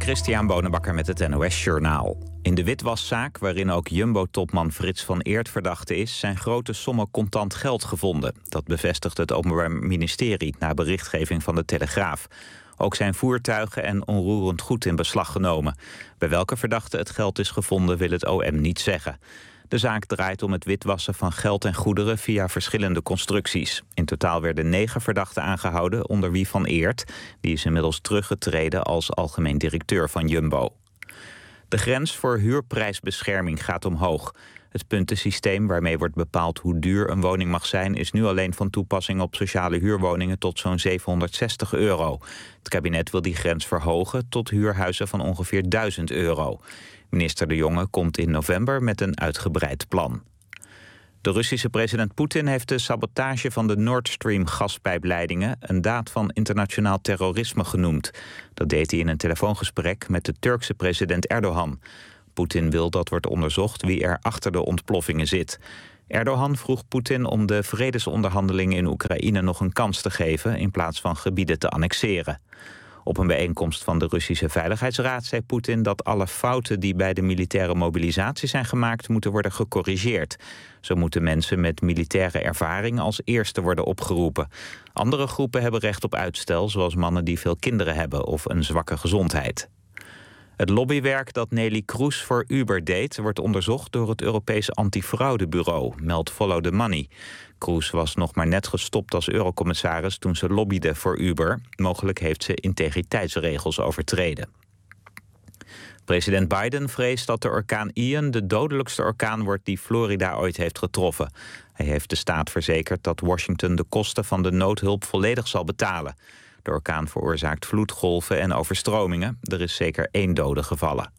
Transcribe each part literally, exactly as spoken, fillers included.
Christian Bonenbakker met het N O S Journaal. In de witwaszaak, waarin ook Jumbo-topman Frits van Eert verdachte is, zijn grote sommen contant geld gevonden. Dat bevestigt het Openbaar Ministerie na berichtgeving van de Telegraaf. Ook zijn voertuigen en onroerend goed in beslag genomen. Bij welke verdachte het geld is gevonden wil het O M niet zeggen. De zaak draait om het witwassen van geld en goederen via verschillende constructies. In totaal werden negen verdachten aangehouden, onder wie Van Eert. Die is inmiddels teruggetreden als algemeen directeur van Jumbo. De grens voor huurprijsbescherming gaat omhoog. Het puntensysteem waarmee wordt bepaald hoe duur een woning mag zijn is nu alleen van toepassing op sociale huurwoningen tot zo'n zevenhonderdzestig euro. Het kabinet wil die grens verhogen tot huurhuizen van ongeveer duizend euro. Minister De Jonge komt in november met een uitgebreid plan. De Russische president Poetin heeft de sabotage van de Nord Stream gaspijpleidingen een daad van internationaal terrorisme genoemd. Dat deed hij in een telefoongesprek met de Turkse president Erdogan. Poetin wil dat wordt onderzocht wie er achter de ontploffingen zit. Erdogan vroeg Poetin om de vredesonderhandelingen in Oekraïne nog een kans te geven in plaats van gebieden te annexeren. Op een bijeenkomst van de Russische Veiligheidsraad zei Poetin dat alle fouten die bij de militaire mobilisatie zijn gemaakt moeten worden gecorrigeerd. Zo moeten mensen met militaire ervaring als eerste worden opgeroepen. Andere groepen hebben recht op uitstel, zoals mannen die veel kinderen hebben of een zwakke gezondheid. Het lobbywerk dat Neelie Kroes voor Uber deed wordt onderzocht door het Europese Antifraudebureau, meldt Follow the Money. Kroes was nog maar net gestopt als eurocommissaris toen ze lobbyde voor Uber. Mogelijk heeft ze integriteitsregels overtreden. President Biden vreest dat de orkaan Ian de dodelijkste orkaan wordt die Florida ooit heeft getroffen. Hij heeft de staat verzekerd dat Washington de kosten van de noodhulp volledig zal betalen. De orkaan veroorzaakt vloedgolven en overstromingen. Er is zeker één dode gevallen.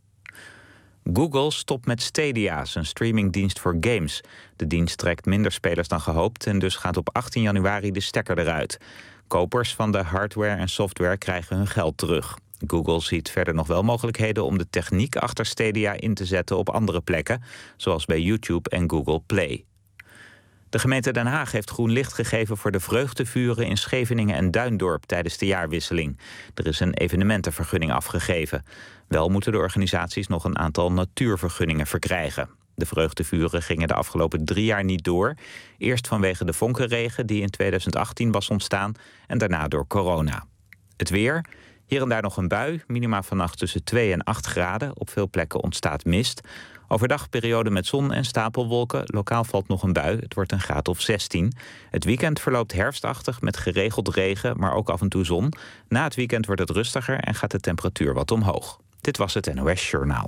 Google stopt met Stadia, zijn streamingdienst voor games. De dienst trekt minder spelers dan gehoopt en dus gaat op achttien januari de stekker eruit. Kopers van de hardware en software krijgen hun geld terug. Google ziet verder nog wel mogelijkheden om de techniek achter Stadia in te zetten op andere plekken, zoals bij YouTube en Google Play. De gemeente Den Haag heeft groen licht gegeven voor de vreugdevuren in Scheveningen en Duindorp tijdens de jaarwisseling. Er is een evenementenvergunning afgegeven. Wel moeten de organisaties nog een aantal natuurvergunningen verkrijgen. De vreugdevuren gingen de afgelopen drie jaar niet door. Eerst vanwege de vonkenregen die in tweeduizend achttien was ontstaan en daarna door corona. Het weer. Hier en daar nog een bui, minima vannacht tussen twee en acht graden. Op veel plekken ontstaat mist. Overdag periode met zon en stapelwolken. Lokaal valt nog een bui, het wordt een graad of zestien. Het weekend verloopt herfstachtig met geregeld regen, maar ook af en toe zon. Na het weekend wordt het rustiger en gaat de temperatuur wat omhoog. Dit was het N O S Journaal.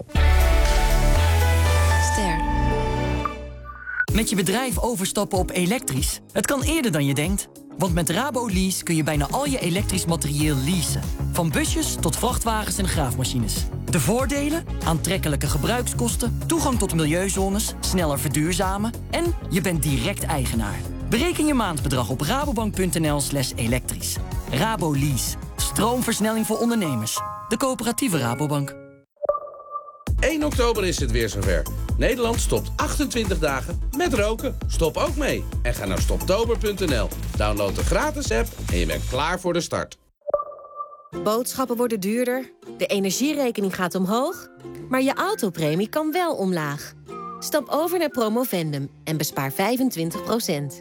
Ster. Met je bedrijf overstappen op elektrisch? Het kan eerder dan je denkt. Want met RaboLease kun je bijna al je elektrisch materieel leasen. Van busjes tot vrachtwagens en graafmachines. De voordelen? Aantrekkelijke gebruikskosten, toegang tot milieuzones, sneller verduurzamen en je bent direct eigenaar. Bereken je maandbedrag op rabobank.nl slash elektrisch. RaboLease. Stroomversnelling voor ondernemers. De coöperatieve Rabobank. één oktober is het weer zover. Nederland stopt achtentwintig dagen met roken. Stop ook mee en ga naar stoptober punt n l. Download de gratis app en je bent klaar voor de start. Boodschappen worden duurder, de energierekening gaat omhoog, maar je autopremie kan wel omlaag. Stap over naar Promovendum en bespaar vijfentwintig procent.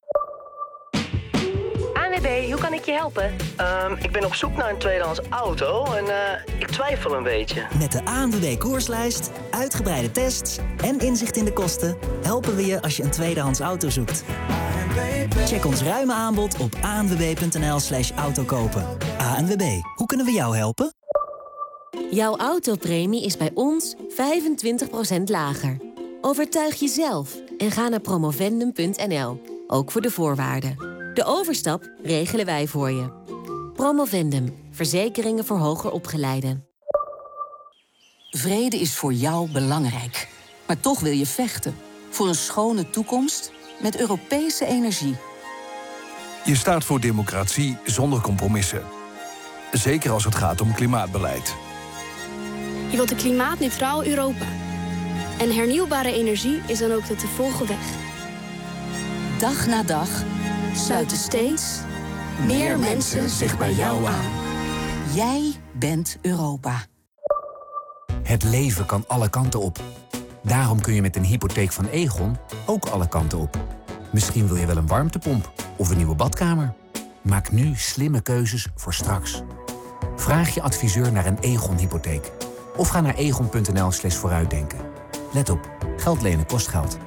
A N W B, hoe kan ik je helpen? Um, ik ben op zoek naar een tweedehands auto en uh, ik twijfel een beetje. Met de A N W B koerslijst, uitgebreide tests en inzicht in de kosten helpen we je als je een tweedehands auto zoekt. Check ons ruime aanbod op a n w b punt n l slash autokopen. A N W B, hoe kunnen we jou helpen? Jouw autopremie is bij ons vijfentwintig procent lager. Overtuig jezelf en ga naar promovendum punt n l. Ook voor de voorwaarden. De overstap regelen wij voor je. Promovendum. Verzekeringen voor hoger opgeleiden. Vrede is voor jou belangrijk. Maar toch wil je vechten. Voor een schone toekomst met Europese energie. Je staat voor democratie zonder compromissen. Zeker als het gaat om klimaatbeleid. Je wilt een klimaatneutraal Europa. En hernieuwbare energie is dan ook de te volgen weg. Dag na dag sluiten steeds meer mensen zich bij jou aan. Jij bent Europa. Het leven kan alle kanten op. Daarom kun je met een hypotheek van Egon ook alle kanten op. Misschien wil je wel een warmtepomp of een nieuwe badkamer. Maak nu slimme keuzes voor straks. Vraag je adviseur naar een Egon-hypotheek. Of ga naar egon.nl slash vooruitdenken. Let op, geld lenen kost geld.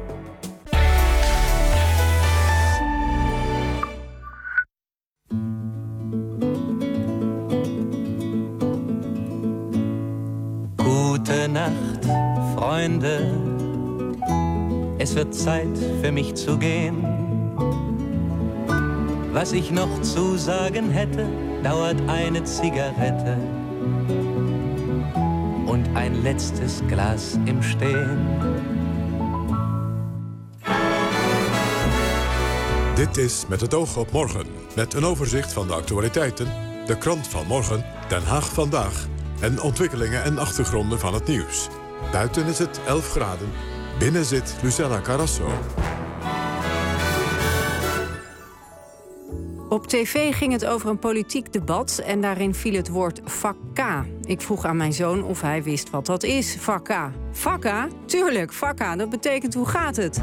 Gute Nacht, Freunde. Es wird Zeit für mich zu gehen. Was ich noch zu sagen hätte, dauert eine Zigarette und ein letztes Glas im Stehen. Dit is Met het oog op morgen. Met een overzicht van de actualiteiten, de krant van morgen, Den Haag vandaag en ontwikkelingen en achtergronden van het nieuws. Buiten is het elf graden. Binnen zit Lucella Carrasso. Op tv ging het over een politiek debat en daarin viel het woord vak K. Ik vroeg aan mijn zoon of hij wist wat dat is, vak K. Vak K? Tuurlijk, vak K, dat betekent hoe gaat het?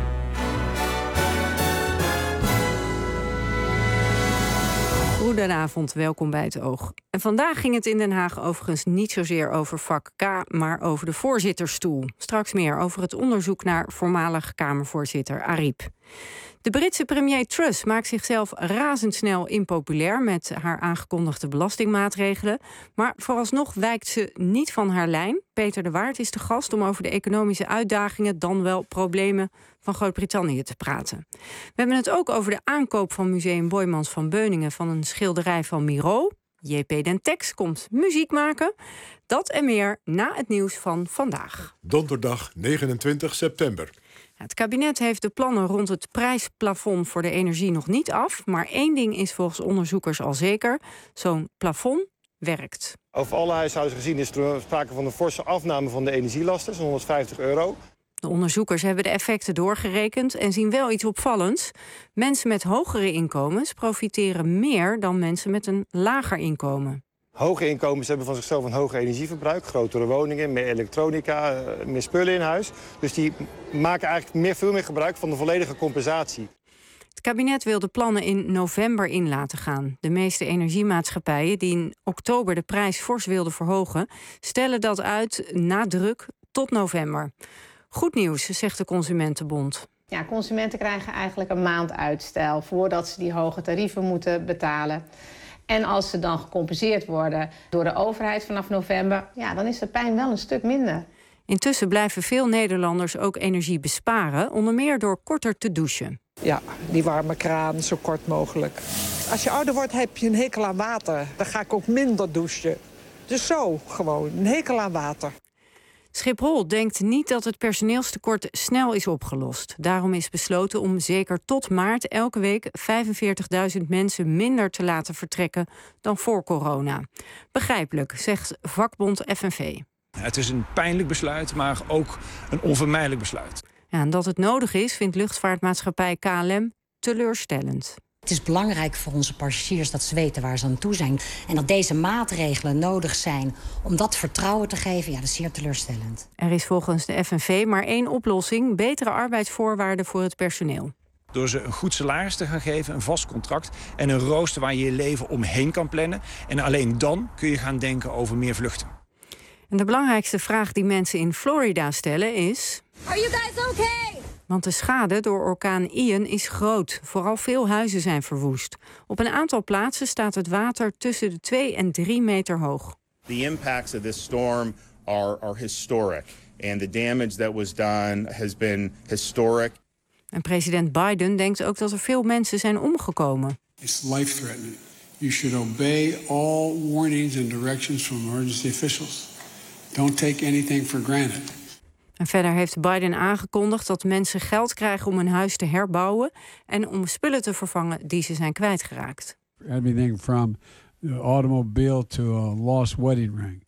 Goedenavond, welkom bij Het Oog. En vandaag ging het in Den Haag overigens niet zozeer over vak K, maar over de voorzittersstoel. Straks meer over het onderzoek naar voormalig Kamervoorzitter Ariep. De Britse premier Truss maakt zichzelf razendsnel impopulair met haar aangekondigde belastingmaatregelen. Maar vooralsnog wijkt ze niet van haar lijn. Peter de Waard is de gast om over de economische uitdagingen, dan wel problemen van Groot-Brittannië te praten. We hebben het ook over de aankoop van Museum Boijmans van Beuningen van een schilderij van Miro. J P Den Tex komt muziek maken. Dat en meer na het nieuws van vandaag. Donderdag negenentwintig september. Het kabinet heeft de plannen rond het prijsplafond voor de energie nog niet af. Maar één ding is volgens onderzoekers al zeker. Zo'n plafond werkt. Over alle huishoudens gezien is er sprake van een forse afname van de energielasten, zo'n honderdvijftig euro. De onderzoekers hebben de effecten doorgerekend en zien wel iets opvallends. Mensen met hogere inkomens profiteren meer dan mensen met een lager inkomen. Hoge inkomens hebben van zichzelf een hoger energieverbruik. Grotere woningen, meer elektronica, meer spullen in huis. Dus die maken eigenlijk meer, veel meer gebruik van de volledige compensatie. Het kabinet wil de plannen in november in laten gaan. De meeste energiemaatschappijen die in oktober de prijs fors wilden verhogen, stellen dat uit na druk tot november. Goed nieuws, zegt de Consumentenbond. Ja, consumenten krijgen eigenlijk een maand uitstel voordat ze die hoge tarieven moeten betalen. En als ze dan gecompenseerd worden door de overheid vanaf november, ja, dan is de pijn wel een stuk minder. Intussen blijven veel Nederlanders ook energie besparen, onder meer door korter te douchen. Ja, die warme kraan zo kort mogelijk. Als je ouder wordt heb je een hekel aan water. Dan ga ik ook minder douchen. Dus zo, gewoon, een hekel aan water. Schiphol denkt niet dat het personeelstekort snel is opgelost. Daarom is besloten om zeker tot maart elke week vijfenveertigduizend mensen minder te laten vertrekken dan voor corona. Begrijpelijk, zegt vakbond F N V. Het is een pijnlijk besluit, maar ook een onvermijdelijk besluit. Ja, en dat het nodig is, vindt luchtvaartmaatschappij K L M teleurstellend. Het is belangrijk voor onze passagiers dat ze weten waar ze aan toe zijn. En dat deze maatregelen nodig zijn om dat vertrouwen te geven, ja, dat is zeer teleurstellend. Er is volgens de F N V maar één oplossing: betere arbeidsvoorwaarden voor het personeel. Door ze een goed salaris te gaan geven, een vast contract en een rooster waar je je leven omheen kan plannen. En alleen dan kun je gaan denken over meer vluchten. En de belangrijkste vraag die mensen in Florida stellen is: Are you guys okay? Want de schade door orkaan Ian is groot. Vooral veel huizen zijn verwoest. Op een aantal plaatsen staat het water tussen de twee en drie meter hoog. The impacts of this storm are, are historic. And the damage that was done has been historic. En president Biden denkt ook dat er veel mensen zijn omgekomen. It's life-threatening. You should obey all warnings and directions from emergency officials. Don't take anything for granted. En verder heeft Biden aangekondigd dat mensen geld krijgen om hun huis te herbouwen en om spullen te vervangen die ze zijn kwijtgeraakt. Everything from the automobile to a lost wedding ring.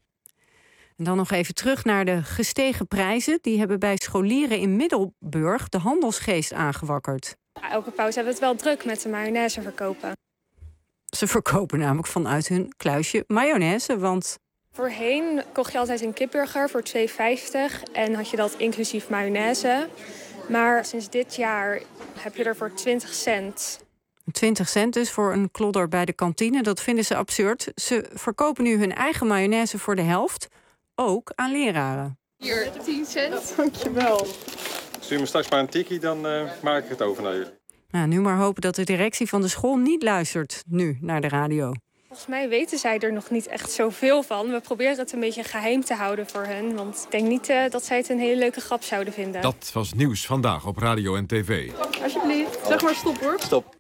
En dan nog even terug naar de gestegen prijzen. Die hebben bij scholieren in Middelburg de handelsgeest aangewakkerd. Elke pauze hebben we het wel druk met de mayonaise verkopen. Ze verkopen namelijk vanuit hun kluisje mayonaise, want Voorheen kocht je altijd een kipburger voor twee vijftig en had je dat inclusief mayonaise. Maar sinds dit jaar heb je er voor twintig cent. twintig cent dus voor een klodder bij de kantine. Dat vinden ze absurd. Ze verkopen nu hun eigen mayonaise voor de helft. Ook aan leraren. Hier, tien cent. Dankjewel. Stuur me straks maar een tikkie, dan uh, maak ik het over naar jullie. Nou, nu maar hopen dat de directie van de school niet luistert nu naar de radio. Volgens mij weten zij er nog niet echt zoveel van. We proberen het een beetje geheim te houden voor hen. Want ik denk niet uh, dat zij het een hele leuke grap zouden vinden. Dat was Nieuws Vandaag op radio en tv. Alsjeblieft, zeg maar stop hoor. Stop.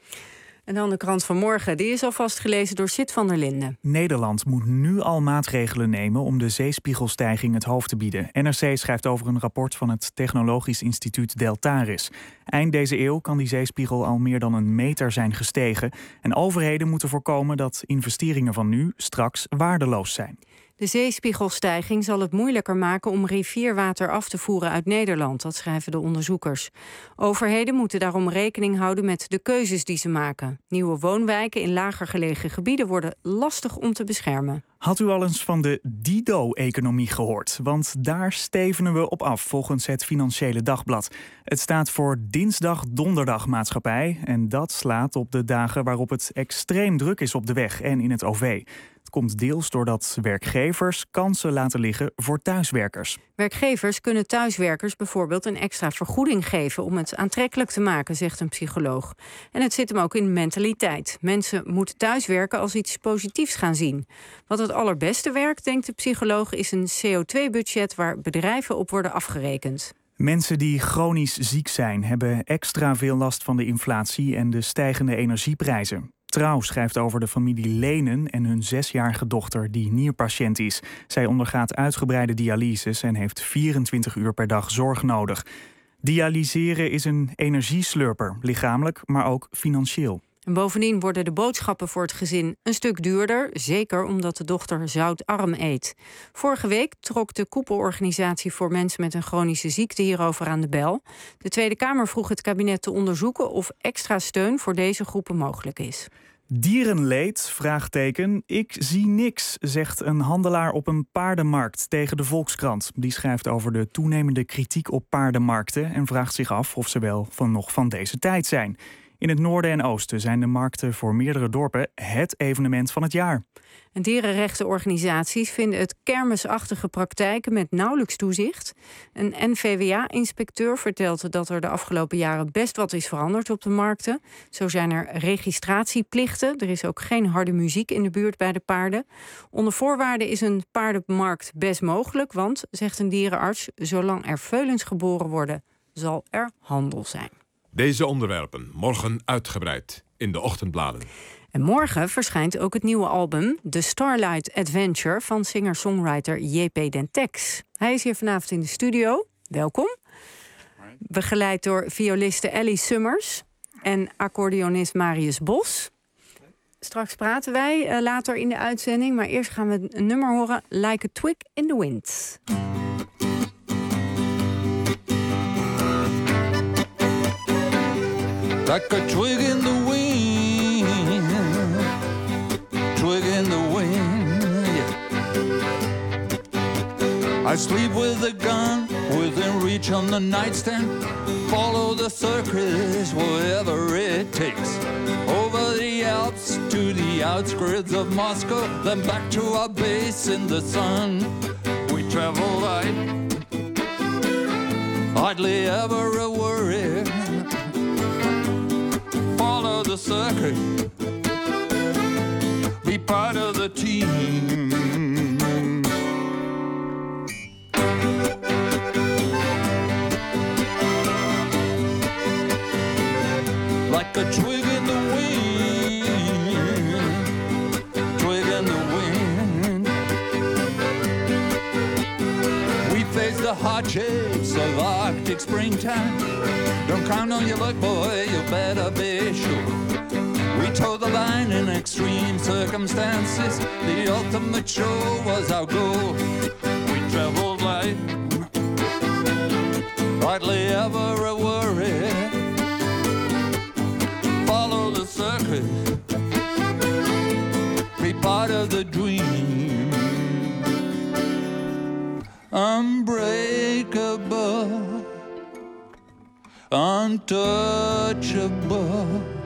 En dan de krant van morgen. Die is alvast gelezen door Sid van der Linden. Nederland moet nu al maatregelen nemen om de zeespiegelstijging het hoofd te bieden. N R C schrijft over een rapport van het Technologisch Instituut Deltaris. Eind deze eeuw kan die zeespiegel al meer dan een meter zijn gestegen. En overheden moeten voorkomen dat investeringen van nu straks waardeloos zijn. De zeespiegelstijging zal het moeilijker maken om rivierwater af te voeren uit Nederland, dat schrijven de onderzoekers. Overheden moeten daarom rekening houden met de keuzes die ze maken. Nieuwe woonwijken in lager gelegen gebieden worden lastig om te beschermen. Had u al eens van de Dido-economie gehoord? Want daar stevenen we op af, volgens het Financiële Dagblad. Het staat voor Dinsdag-Donderdag-maatschappij. En dat slaat op de dagen waarop het extreem druk is op de weg en in het O V. Het komt deels doordat werkgevers kansen laten liggen voor thuiswerkers. Werkgevers kunnen thuiswerkers bijvoorbeeld een extra vergoeding geven om het aantrekkelijk te maken, zegt een psycholoog. En het zit hem ook in mentaliteit. Mensen moeten thuiswerken als iets positiefs gaan zien. Wat het allerbeste werkt, denkt de psycholoog, is een C O twee budget waar bedrijven op worden afgerekend. Mensen die chronisch ziek zijn, hebben extra veel last van de inflatie en de stijgende energieprijzen. Trouw schrijft over de familie Lenen en hun zesjarige dochter die nierpatiënt is. Zij ondergaat uitgebreide dialyses en heeft vierentwintig uur per dag zorg nodig. Dialyseren is een energieslurper, lichamelijk, maar ook financieel. En bovendien worden de boodschappen voor het gezin een stuk duurder, zeker omdat de dochter zoutarm eet. Vorige week trok de koepelorganisatie voor mensen met een chronische ziekte hierover aan de bel. De Tweede Kamer vroeg het kabinet te onderzoeken of extra steun voor deze groepen mogelijk is. Dierenleed? Vraagteken. Ik zie niks, zegt een handelaar op een paardenmarkt tegen de Volkskrant. Die schrijft over de toenemende kritiek op paardenmarkten en vraagt zich af of ze wel van nog van deze tijd zijn. In het noorden en oosten zijn de markten voor meerdere dorpen het evenement van het jaar. En dierenrechtenorganisaties vinden het kermisachtige praktijken met nauwelijks toezicht. Een N V W A-inspecteur vertelt dat er de afgelopen jaren best wat is veranderd op de markten. Zo zijn er registratieplichten. Er is ook geen harde muziek in de buurt bij de paarden. Onder voorwaarden is een paardenmarkt best mogelijk, want, zegt een dierenarts, zolang er veulens geboren worden, zal er handel zijn. Deze onderwerpen morgen uitgebreid in de ochtendbladen. En morgen verschijnt ook het nieuwe album The Starlight Adventure van singer-songwriter J P Dentex. Hij is hier vanavond in de studio. Welkom. Begeleid door violiste Ellie Summers en accordeonist Marius Bos. Straks praten wij uh, later in de uitzending, maar eerst gaan we een nummer horen, Like a Twig in the Wind. Like a twig in the wind, twig in the wind, yeah. I sleep with a gun within reach on the nightstand. Follow the circus wherever it takes. Over the Alps to the outskirts of Moscow, then back to our base in the sun. We travel light, hardly ever a worry. Follow the circuit, be part of the team. Like a twig in the wind, twig in the wind. We face the hardships of Arctic springtime. Don't count on your luck, boy, you better be sure. We toe the line in extreme circumstances. The ultimate show was our goal. We traveled light, hardly ever a worry. Follow the circuit, be part of the dream. unbreakable, untouchable.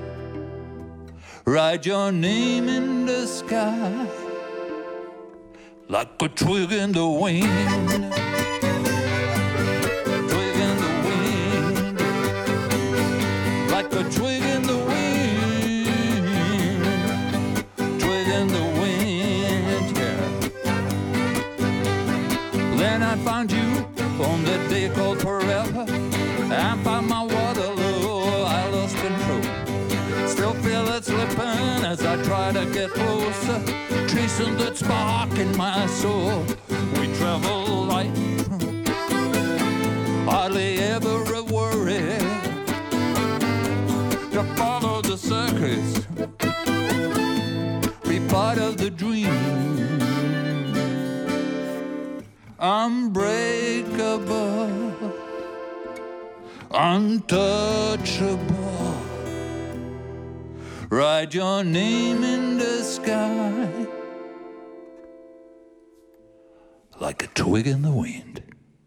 Write your name in the sky like a twig in the wind. Twig in the wind. Like a twig in the wind. Twig in the wind, yeah. Then I found you on that day called forever. I found my Waterloo, I lost control. Still feel it slipping as I try to get closer, tracing that spark in my soul. We travel light, hardly ever a worry, to follow the circus, be part of the dream. Unbreakable, untouchable. Write your name in the sky like a twig in the wind.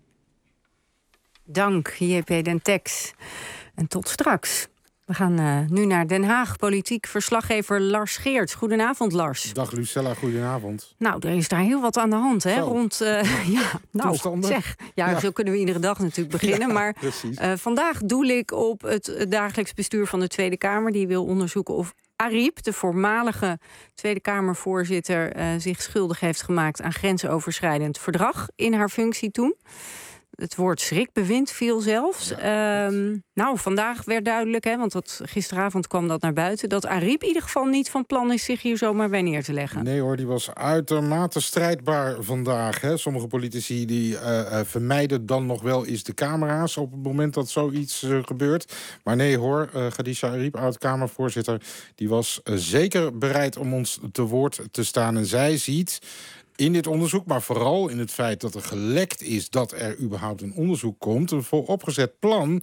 Dank, J P Den Tex. En tot straks. We gaan uh, nu naar Den Haag. Politiek verslaggever Lars Geerts. Goedenavond, Lars. Dag Lucella, goedenavond. Nou, er is daar heel wat aan de hand, hè? Zo. Rond, uh, ja, nou, Toestanden. zeg. Ja, ja, zo kunnen we iedere dag natuurlijk beginnen. Ja, maar uh, vandaag doel ik op het dagelijks bestuur van de Tweede Kamer. Die wil onderzoeken of Ariep, de voormalige Tweede Kamervoorzitter, uh, zich schuldig heeft gemaakt aan grensoverschrijdend verdrag in haar functie toen. Het woord schrikbewind viel zelfs. Ja, um, nou, vandaag werd duidelijk, hè, want dat, gisteravond kwam dat naar buiten, dat Ariep in ieder geval niet van plan is zich hier zomaar bij neer te leggen. Nee hoor, die was uitermate strijdbaar vandaag. Hè. Sommige politici die uh, uh, vermijden dan nog wel eens de camera's op het moment dat zoiets uh, gebeurt. Maar nee hoor, uh, Khadija Ariep, oud-Kamervoorzitter, die was uh, zeker bereid om ons te woord te staan. En zij ziet in dit onderzoek, maar vooral in het feit dat er gelekt is dat er überhaupt een onderzoek komt, een vooropgezet plan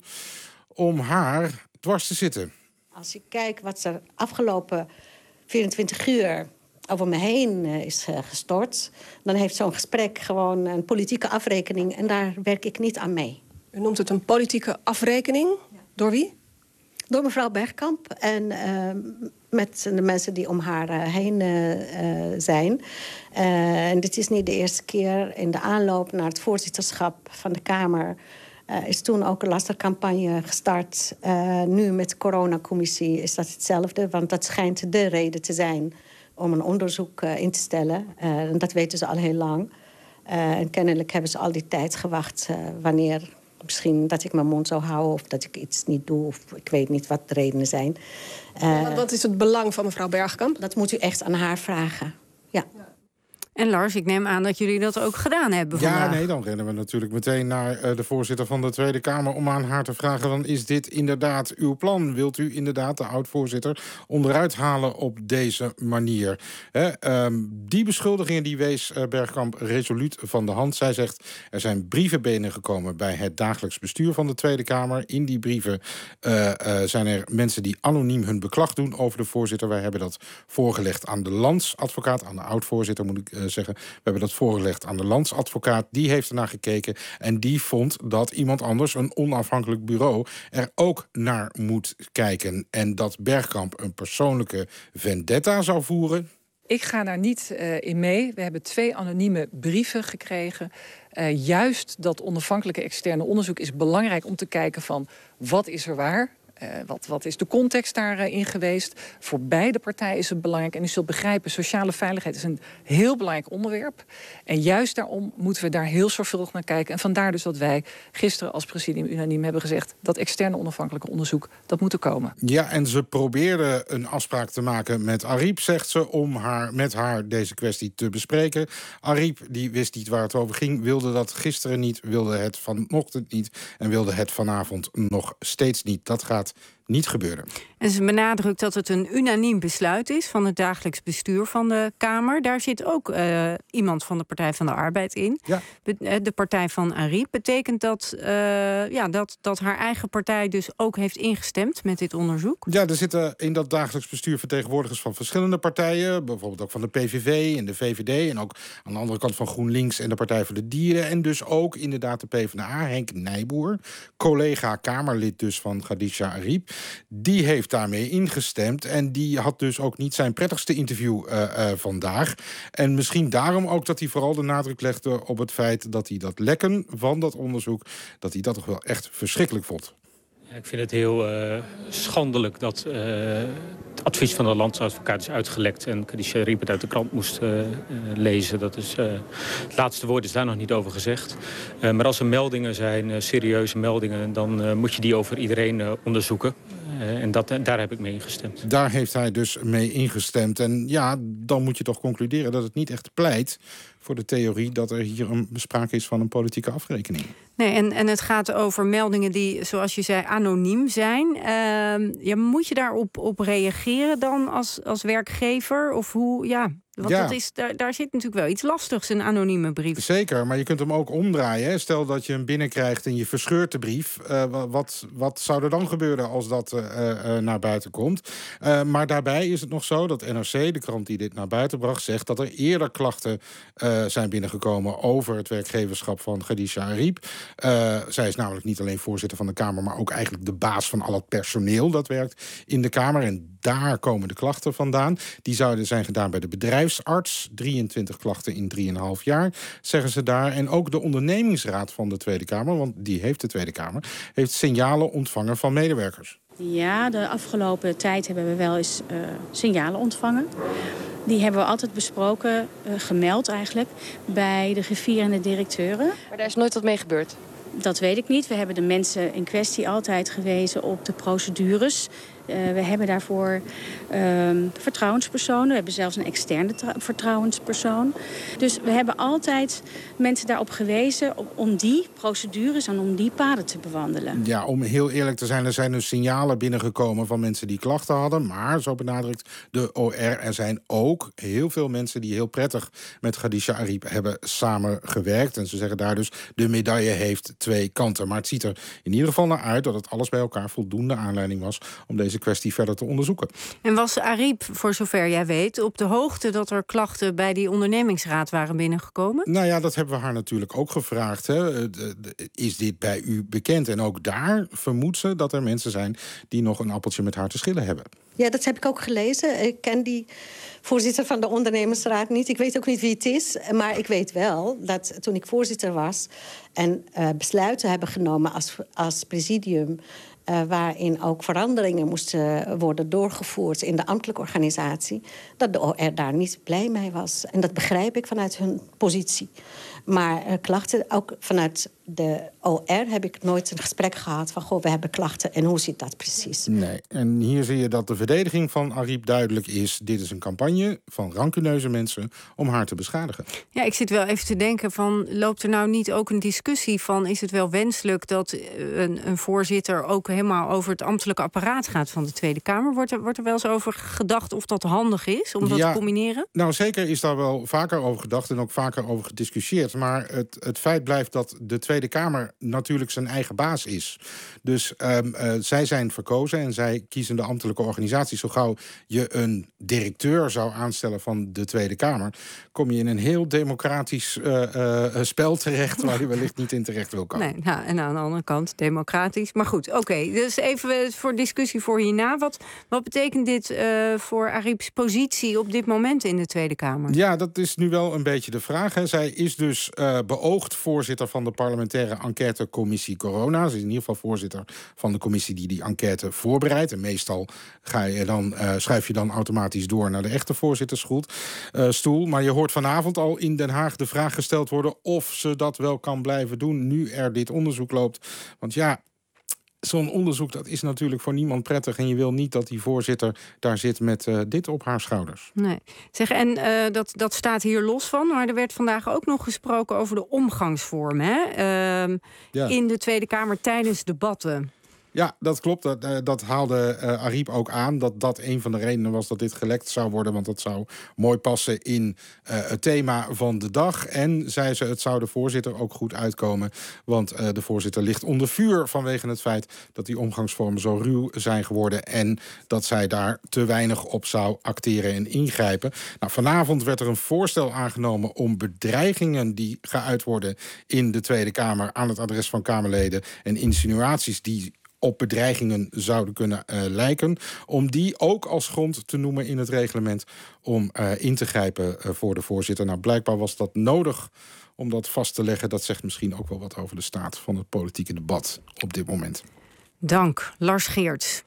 om haar dwars te zitten. Als ik kijk wat er afgelopen vierentwintig uur over me heen is gestort, dan heeft zo'n gesprek gewoon een politieke afrekening en daar werk ik niet aan mee. U noemt het een politieke afrekening? Ja. Door wie? Door mevrouw Bergkamp en uh, met de mensen die om haar uh, heen uh, zijn. Uh, en dit is niet de eerste keer. In de aanloop naar het voorzitterschap van de Kamer uh, is toen ook een lastercampagne gestart. Uh, nu met de coronacommissie is dat hetzelfde, want dat schijnt de reden te zijn om een onderzoek uh, in te stellen. Uh, en dat weten ze al heel lang. Uh, en kennelijk hebben ze al die tijd gewacht uh, wanneer misschien dat ik mijn mond zou houden of dat ik iets niet doe, of ik weet niet wat de redenen zijn. Uh, wat is het belang van mevrouw Bergkamp? Dat moet u echt aan haar vragen. Ja. En Lars, ik neem aan dat jullie dat ook gedaan hebben vandaag. Ja, nee, dan rennen we natuurlijk meteen naar uh, de voorzitter van de Tweede Kamer om aan haar te vragen, dan is dit inderdaad uw plan? Wilt u inderdaad de oud-voorzitter onderuit halen op deze manier? He, um, die beschuldigingen die wees uh, Bergkamp resoluut van de hand. Zij zegt, er zijn brieven binnengekomen bij het dagelijks bestuur van de Tweede Kamer. In die brieven uh, uh, zijn er mensen die anoniem hun beklag doen over de voorzitter. Wij hebben dat voorgelegd aan de landsadvocaat, aan de oud-voorzitter moet ik uh, zeggen. We hebben dat voorgelegd aan de landsadvocaat. Die heeft ernaar gekeken en die vond dat iemand anders, een onafhankelijk bureau, er ook naar moet kijken. En dat Bergkamp een persoonlijke vendetta zou voeren. Ik ga daar niet uh, in mee. We hebben twee anonieme brieven gekregen. Uh, juist dat onafhankelijke externe onderzoek is belangrijk om te kijken van wat is er waar. Uh, wat, wat is de context daarin uh, geweest? Voor beide partijen is het belangrijk. En u zult begrijpen, sociale veiligheid is een heel belangrijk onderwerp. En juist daarom moeten we daar heel zorgvuldig naar kijken. En vandaar dus dat wij gisteren als presidium unaniem hebben gezegd dat externe onafhankelijke onderzoek, dat moet er komen. Ja, en ze probeerde een afspraak te maken met Ariep, zegt ze, om haar, met haar deze kwestie te bespreken. Ariep, die wist niet waar het over ging, wilde dat gisteren niet, wilde het vanochtend niet en wilde het vanavond nog steeds niet. Dat gaat niet gebeurde. En ze benadrukt dat het een unaniem besluit is van het dagelijks bestuur van de Kamer. Daar zit ook uh, iemand van de Partij van de Arbeid in. Ja. De partij van Ariep. Betekent dat, uh, ja, dat dat haar eigen partij dus ook heeft ingestemd met dit onderzoek? Ja, er zitten in dat dagelijks bestuur vertegenwoordigers van verschillende partijen. Bijvoorbeeld ook van de P V V en de V V D. En ook aan de andere kant van GroenLinks en de Partij voor de Dieren. En dus ook inderdaad de PvdA, Henk Nijboer. Collega Kamerlid dus van Khadija Ariep. Die heeft daarmee ingestemd. En die had dus ook niet zijn prettigste interview uh, uh, vandaag. En misschien daarom ook dat hij vooral de nadruk legde op het feit dat hij dat lekken van dat onderzoek, dat hij dat toch wel echt verschrikkelijk vond. Ik vind het heel uh, schandelijk dat uh, het advies van de landsadvocaat is uitgelekt en Khadija Ariep het uit de krant moest uh, uh, lezen. Dat is, uh, het laatste woord is daar nog niet over gezegd. Uh, maar als er meldingen zijn, uh, serieuze meldingen, dan uh, moet je die over iedereen uh, onderzoeken. Uh, en dat, uh, daar heb ik mee ingestemd. Daar heeft hij dus mee ingestemd. En ja, dan moet je toch concluderen dat het niet echt pleit voor de theorie dat er hier een sprake is van een politieke afrekening. Nee, en, en het gaat over meldingen die, zoals je zei, anoniem zijn. Uh, ja, moet je daarop op reageren dan als, als werkgever? Of hoe, ja... Want ja. dat is, daar, daar zit natuurlijk wel iets lastigs, een anonieme brief. Zeker, maar je kunt hem ook omdraaien. Hè. Stel dat je hem binnenkrijgt en je verscheurt de brief. Uh, wat, wat zou er dan gebeuren als dat uh, uh, naar buiten komt? Uh, maar daarbij is het nog zo dat N R C, de krant die dit naar buiten bracht, zegt dat er eerder klachten uh, zijn binnengekomen over het werkgeverschap van Khadija Ariep. Uh, zij is namelijk niet alleen voorzitter van de Kamer, maar ook eigenlijk de baas van al het personeel dat werkt in de Kamer. En daar komen de klachten vandaan. Die zouden zijn gedaan bij de bedrijfsarts. drieëntwintig klachten in drieënhalf jaar, zeggen ze daar. En ook de ondernemingsraad van de Tweede Kamer, want die heeft de Tweede Kamer, heeft signalen ontvangen van medewerkers. Ja, de afgelopen tijd hebben we wel eens uh, signalen ontvangen. Die hebben we altijd besproken, uh, gemeld eigenlijk, bij de griffier en de directeuren. Maar daar is nooit wat mee gebeurd? Dat weet ik niet. We hebben de mensen in kwestie altijd gewezen op de procedures. Uh, we hebben daarvoor uh, vertrouwenspersonen. We hebben zelfs een externe vertrouwenspersoon. Dus we hebben altijd mensen daarop gewezen om die procedures en om die paden te bewandelen. Ja, om heel eerlijk te zijn, er zijn dus signalen binnengekomen van mensen die klachten hadden. Maar, zo benadrukt de O R, er zijn ook heel veel mensen die heel prettig met Khadija Ariep hebben samengewerkt. En ze zeggen daar dus, de medaille heeft twee kanten. Maar het ziet er in ieder geval naar uit dat het alles bij elkaar voldoende aanleiding was om deze kwestie verder te onderzoeken. En was Ariep, voor zover jij weet, op de hoogte dat er klachten bij die ondernemingsraad waren binnengekomen? Nou ja, dat hebben we haar natuurlijk ook gevraagd. Hè. Is dit bij u bekend? En ook daar vermoedt ze dat er mensen zijn die nog een appeltje met haar te schillen hebben. Ja, dat heb ik ook gelezen. Ik ken die voorzitter van de ondernemingsraad niet. Ik weet ook niet wie het is. Maar ik weet wel dat toen ik voorzitter was en uh, besluiten hebben genomen als, als presidium, Uh, waarin ook veranderingen moesten worden doorgevoerd in de ambtelijke organisatie, dat de O R daar niet blij mee was. En dat begrijp ik vanuit hun positie. Maar uh, klachten, ook vanuit de O R heb ik nooit een gesprek gehad van, goh, we hebben klachten en hoe zit dat precies? Nee, en hier zie je dat de verdediging van Ariep duidelijk is, dit is een campagne van rancuneuze mensen om haar te beschadigen. Ja, ik zit wel even te denken van, loopt er nou niet ook een discussie van, is het wel wenselijk dat een, een voorzitter ook helemaal over het ambtelijke apparaat gaat van de Tweede Kamer? Wordt er, wordt er wel eens over gedacht of dat handig is om dat ja, te combineren? Nou, zeker is daar wel vaker over gedacht en ook vaker over gediscussieerd. Maar het, het feit blijft dat de Tweede Kamer natuurlijk zijn eigen baas is. Dus um, uh, zij zijn verkozen en zij kiezen de ambtelijke organisatie. Zo gauw je een directeur zou aanstellen van de Tweede Kamer, kom je in een heel democratisch uh, uh, spel terecht waar je wellicht niet in terecht wil komen. Nee, nou, en aan de andere kant democratisch. Maar goed, oké. Okay, dus even voor discussie voor hierna. Wat, wat betekent dit uh, voor Ariep's positie op dit moment in de Tweede Kamer? Ja, dat is nu wel een beetje de vraag. Hè. Zij is dus uh, beoogd voorzitter van de parlementaire enquêtecommissie Corona. Ze is in ieder geval voorzitter van de commissie die die enquête voorbereidt. En meestal ga je dan, uh, schuif je dan automatisch door naar de echte voorzittersstoel. Uh, maar je hoort vanavond al in Den Haag de vraag gesteld worden of ze dat wel kan blijven doen nu er dit onderzoek loopt. Want ja, zo'n onderzoek, dat is natuurlijk voor niemand prettig. En je wil niet dat die voorzitter daar zit met uh, dit op haar schouders. Nee. Zeg, en uh, dat, dat staat hier los van. Maar er werd vandaag ook nog gesproken over de omgangsvormen. Hè? Uh, ja. In de Tweede Kamer tijdens debatten. Ja, dat klopt. Dat, uh, dat haalde uh, Ariep ook aan. Dat dat een van de redenen was dat dit gelekt zou worden. Want dat zou mooi passen in uh, het thema van de dag. En zei ze, het zou de voorzitter ook goed uitkomen. Want uh, de voorzitter ligt onder vuur vanwege het feit dat die omgangsvormen zo ruw zijn geworden. En dat zij daar te weinig op zou acteren en ingrijpen. Nou, vanavond werd er een voorstel aangenomen om bedreigingen die geuit worden in de Tweede Kamer aan het adres van Kamerleden en insinuaties die op bedreigingen zouden kunnen uh, lijken, om die ook als grond te noemen in het reglement om uh, in te grijpen uh, voor de voorzitter. Nou, blijkbaar was dat nodig om dat vast te leggen. Dat zegt misschien ook wel wat over de staat van het politieke debat op dit moment. Dank, Lars Geerts.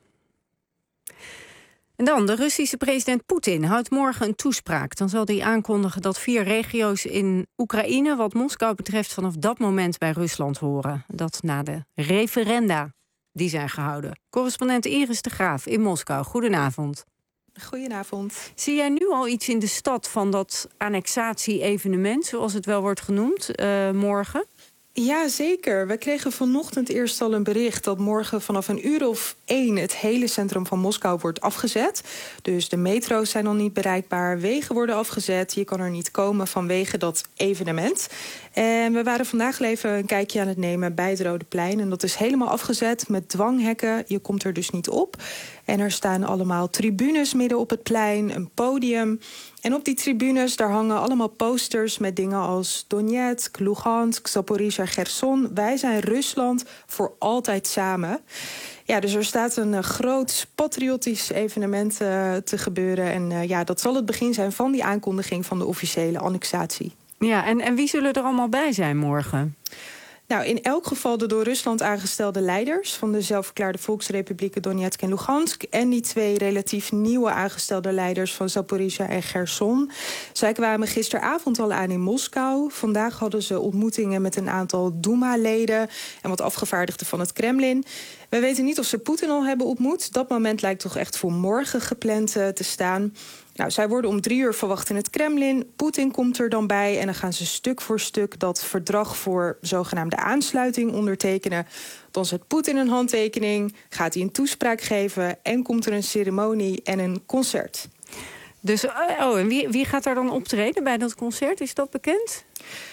En dan, de Russische president Poetin houdt morgen een toespraak. Dan zal hij aankondigen dat vier regio's in Oekraïne, wat Moskou betreft, vanaf dat moment bij Rusland horen. Dat na de referenda die zijn gehouden. Correspondent Iris de Graaf in Moskou. Goedenavond. Goedenavond. Zie jij nu al iets in de stad van dat annexatie-evenement, zoals het wel wordt genoemd, uh, morgen? Ja, zeker. We kregen vanochtend eerst al een bericht dat morgen vanaf een uur of één het hele centrum van Moskou wordt afgezet. Dus de metro's zijn al niet bereikbaar, wegen worden afgezet. Je kan er niet komen vanwege dat evenement. En we waren vandaag even een kijkje aan het nemen bij het Rode Plein. En dat is helemaal afgezet met dwanghekken. Je komt er dus niet op. En er staan allemaal tribunes midden op het plein, een podium. En op die tribunes daar hangen allemaal posters met dingen als Donetsk, Lugansk, Zaporizhzhia, Gerson. Wij zijn Rusland voor altijd samen. Ja, dus er staat een uh, groot patriotisch evenement uh, te gebeuren. En uh, ja, dat zal het begin zijn van die aankondiging van de officiële annexatie. Ja, en, en wie zullen er allemaal bij zijn morgen? Nou, in elk geval de door Rusland aangestelde leiders van de zelfverklaarde volksrepublieken Donetsk en Lugansk en die twee relatief nieuwe aangestelde leiders van Zaporizhzhia en Gerson. Zij kwamen gisteravond al aan in Moskou. Vandaag hadden ze ontmoetingen met een aantal Duma-leden en wat afgevaardigden van het Kremlin. We weten niet of ze Poetin al hebben ontmoet. Dat moment lijkt toch echt voor morgen gepland uh, te staan. Nou, zij worden om drie uur verwacht in het Kremlin. Poetin komt er dan bij en dan gaan ze stuk voor stuk dat verdrag voor zogenaamde aansluiting ondertekenen. Dan zet Poetin een handtekening, gaat hij een toespraak geven en komt er een ceremonie en een concert. Dus oh, en wie, wie gaat daar dan optreden bij dat concert? Is dat bekend?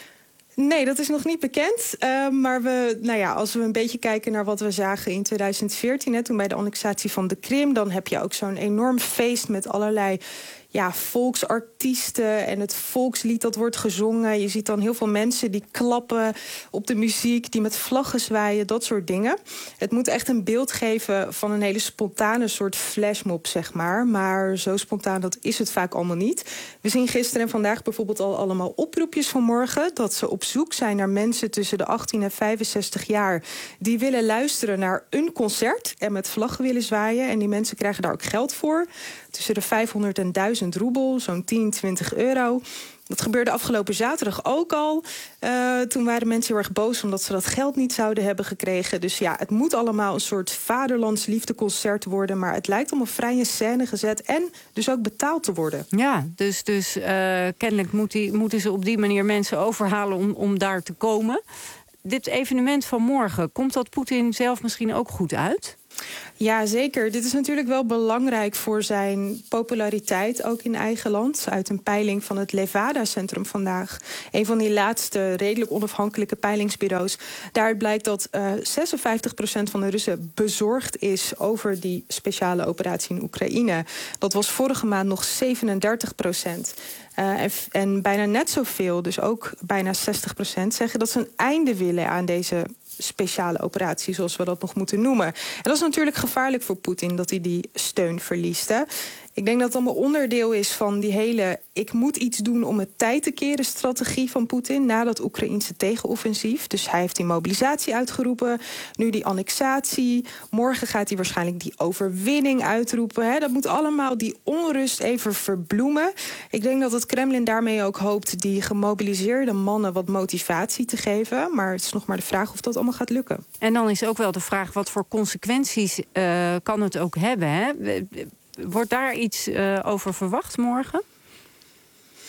Nee, dat is nog niet bekend. Uh, maar we, nou ja, als we een beetje kijken naar wat we zagen in tweeduizend veertien... Hè, toen bij de annexatie van de Krim, dan heb je ook zo'n enorm feest met allerlei ja, volksartiesten en het volkslied dat wordt gezongen. Je ziet dan heel veel mensen die klappen op de muziek, die met vlaggen zwaaien, dat soort dingen. Het moet echt een beeld geven van een hele spontane soort flashmob, zeg maar. Maar zo spontaan, dat is het vaak allemaal niet. We zien gisteren en vandaag bijvoorbeeld al allemaal oproepjes van morgen, dat ze op zoek zijn naar mensen tussen de achttien en vijfenzestig jaar die willen luisteren naar een concert en met vlaggen willen zwaaien. En die mensen krijgen daar ook geld voor. Tussen de vijfhonderd en duizend roebel, zo'n tien, twintig euro. Dat gebeurde afgelopen zaterdag ook al. Uh, toen waren mensen heel erg boos omdat ze dat geld niet zouden hebben gekregen. Dus ja, het moet allemaal een soort vaderlandsliefdeconcert worden. Maar het lijkt allemaal vrij in scène gezet en dus ook betaald te worden. Ja, dus, dus uh, kennelijk moet die, moeten ze op die manier mensen overhalen om, om daar te komen. Dit evenement van morgen, komt dat Poetin zelf misschien ook goed uit? Ja, zeker. Dit is natuurlijk wel belangrijk voor zijn populariteit, ook in eigen land. Uit een peiling van het Levada-centrum vandaag. Een van die laatste redelijk onafhankelijke peilingsbureaus. Daaruit blijkt dat uh, zesenvijftig procent van de Russen bezorgd is over die speciale operatie in Oekraïne. Dat was vorige maand nog zevenendertig procent. Uh, en, en bijna net zoveel, dus ook bijna zestig procent, zeggen dat ze een einde willen aan deze speciale operatie, zoals we dat nog moeten noemen. En dat is natuurlijk gevaarlijk voor Poetin, dat hij die steun verliest. Hè? Ik denk dat het allemaal onderdeel is van die hele ik moet iets doen om het tij te keren strategie van Poetin na dat Oekraïense tegenoffensief. Dus hij heeft die mobilisatie uitgeroepen, nu die annexatie. Morgen gaat hij waarschijnlijk die overwinning uitroepen. Hè? Dat moet allemaal die onrust even verbloemen. Ik denk dat het Kremlin daarmee ook hoopt die gemobiliseerde mannen wat motivatie te geven. Maar het is nog maar de vraag of dat allemaal gaat lukken. En dan is ook wel de vraag wat voor consequenties uh, kan het ook hebben, hè? Wordt daar iets uh, over verwacht morgen?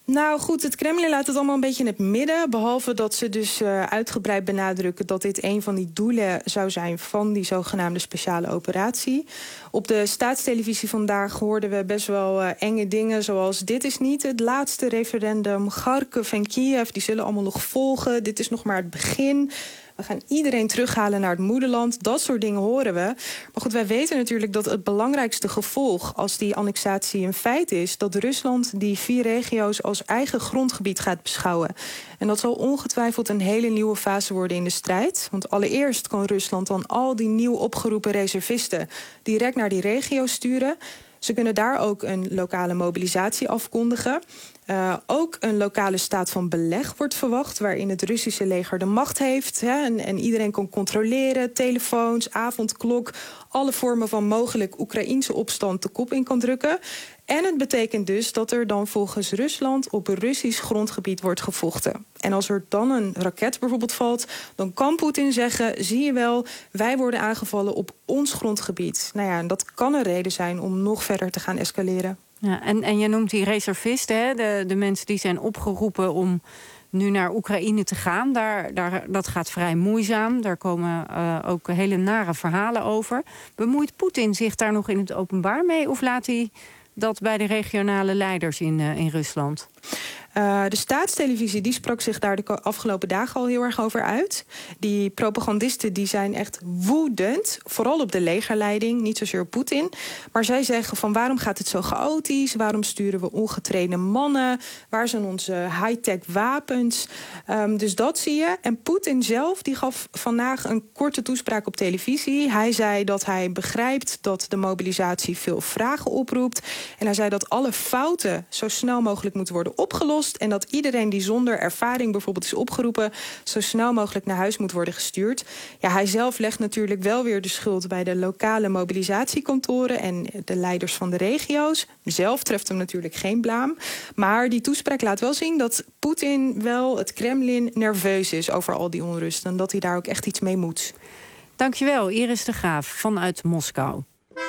Nou goed, het Kremlin laat het allemaal een beetje in het midden. Behalve dat ze dus uh, uitgebreid benadrukken dat dit een van die doelen zou zijn van die zogenaamde speciale operatie. Op de staatstelevisie vandaag hoorden we best wel uh, enge dingen, zoals dit is niet het laatste referendum. Kharkov en Kiev, die zullen allemaal nog volgen. Dit is nog maar het begin. We gaan iedereen terughalen naar het moederland. Dat soort dingen horen we. Maar goed, wij weten natuurlijk dat het belangrijkste gevolg als die annexatie een feit is, dat Rusland die vier regio's als eigen grondgebied gaat beschouwen. En dat zal ongetwijfeld een hele nieuwe fase worden in de strijd. Want allereerst kan Rusland dan al die nieuw opgeroepen reservisten direct naar die regio's sturen. Ze kunnen daar ook een lokale mobilisatie afkondigen. Uh, ook een lokale staat van beleg wordt verwacht, waarin het Russische leger de macht heeft, hè, en, en iedereen kan controleren, telefoons, avondklok, alle vormen van mogelijk Oekraïense opstand de kop in kan drukken. En het betekent dus dat er dan volgens Rusland op Russisch grondgebied wordt gevochten. En als er dan een raket bijvoorbeeld valt, dan kan Poetin zeggen, zie je wel, wij worden aangevallen op ons grondgebied. Nou ja, en dat kan een reden zijn om nog verder te gaan escaleren. Ja, en, en je noemt die reservisten, hè? De, de mensen die zijn opgeroepen om nu naar Oekraïne te gaan. Daar, daar, dat gaat vrij moeizaam. Daar komen uh, ook hele nare verhalen over. Bemoeit Poetin zich daar nog in het openbaar mee? Of laat hij dat bij de regionale leiders in, uh, in Rusland? Uh, de staatstelevisie die sprak zich daar de afgelopen dagen al heel erg over uit. Die propagandisten die zijn echt woedend. Vooral op de legerleiding, niet zozeer op Poetin. Maar zij zeggen van waarom gaat het zo chaotisch? Waarom sturen we ongetrainde mannen? Waar zijn onze high-tech wapens? Um, dus dat zie je. En Poetin zelf die gaf vandaag een korte toespraak op televisie. Hij zei dat hij begrijpt dat de mobilisatie veel vragen oproept. En hij zei dat alle fouten zo snel mogelijk moeten worden opgelost. En dat iedereen die zonder ervaring bijvoorbeeld is opgeroepen, zo snel mogelijk naar huis moet worden gestuurd. Ja, hij zelf legt natuurlijk wel weer de schuld bij de lokale mobilisatiekantoren en de leiders van de regio's. Zelf treft hem natuurlijk geen blaam. Maar die toespraak laat wel zien dat Poetin wel, het Kremlin, nerveus is over al die onrust. En dat hij daar ook echt iets mee moet. Dankjewel, Iris de Graaf vanuit Moskou.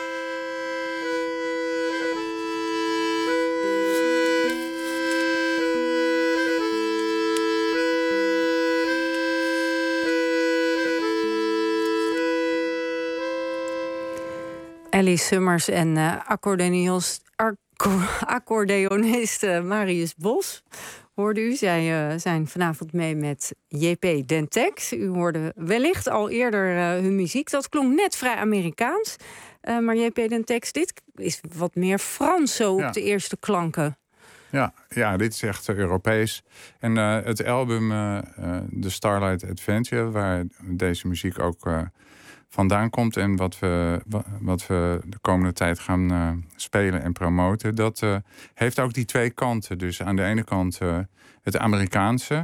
Alice Summers en uh, accordeonist, accordeonist uh, Marius Bos. Hoorde u, zij uh, zijn vanavond mee met J P Dentex. U hoorde wellicht al eerder uh, hun muziek. Dat klonk net vrij Amerikaans. Uh, maar J P Dentex, dit is wat meer Frans zo op ja. de eerste klanken. Ja, ja, dit is echt uh, Europees. En uh, het album uh, uh, The Starlight Adventure, waar deze muziek ook Uh, vandaan komt en wat we, wat we de komende tijd gaan uh, spelen en promoten, dat uh, heeft ook die twee kanten. Dus aan de ene kant uh, het Amerikaanse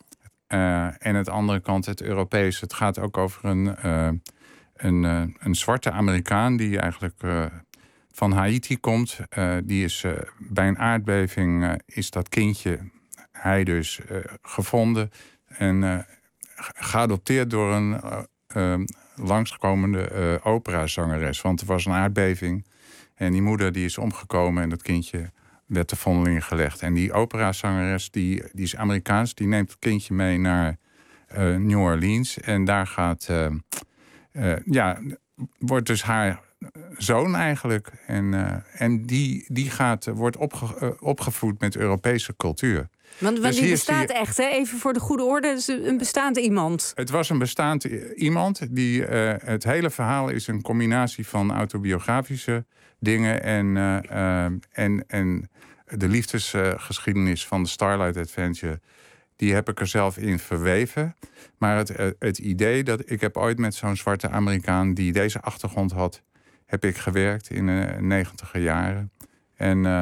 uh, en aan de andere kant het Europese. Het gaat ook over een, uh, een, uh, een zwarte Amerikaan die eigenlijk uh, van Haiti komt. Uh, die is uh, bij een aardbeving uh, is dat kindje, hij dus, uh, gevonden en uh, geadopteerd door een Uh, uh, langskomende uh, operazangeres. Want er was een aardbeving en die moeder die is omgekomen en dat kindje werd de vondeling gelegd. En die operazangeres, die, die is Amerikaans, die neemt het kindje mee naar uh, New Orleans. En daar gaat, uh, uh, ja, wordt dus haar zoon eigenlijk. En, uh, en die, die gaat, wordt opge, uh, opgevoed met Europese cultuur. Want, want dus die bestaat die, echt, hè? Even voor de goede orde, het is een bestaand iemand. Het was een bestaand iemand. Die, uh, het hele verhaal is een combinatie van autobiografische dingen en, uh, uh, en, en de liefdesgeschiedenis uh, van de Starlight Adventure. Die heb ik er zelf in verweven. Maar het, uh, het idee dat ik heb ooit met zo'n zwarte Amerikaan die deze achtergrond had, heb ik gewerkt in de negentiger jaren. En Uh,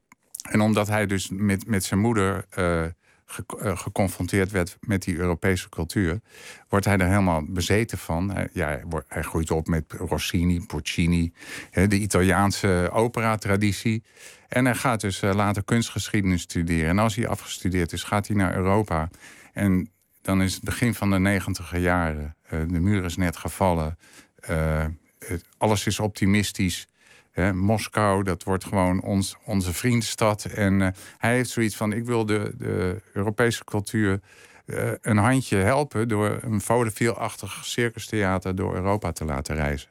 En omdat hij dus met, met zijn moeder uh, ge, uh, geconfronteerd werd met die Europese cultuur, wordt hij er helemaal bezeten van. Hij, ja, hij, wordt, hij groeit op met Rossini, Puccini, hè, de Italiaanse opera-traditie. En hij gaat dus uh, later kunstgeschiedenis studeren. En als hij afgestudeerd is, gaat hij naar Europa. En dan is het begin van de negentiger jaren. Uh, de muur is net gevallen. Uh, het, alles is optimistisch. Hè, Moskou, dat wordt gewoon ons, onze vriendenstad. En uh, hij heeft zoiets van, ik wil de, de Europese cultuur uh, een handje helpen door een vaudeville-achtig circustheater door Europa te laten reizen.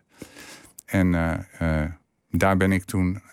En uh, uh, daar ben ik toen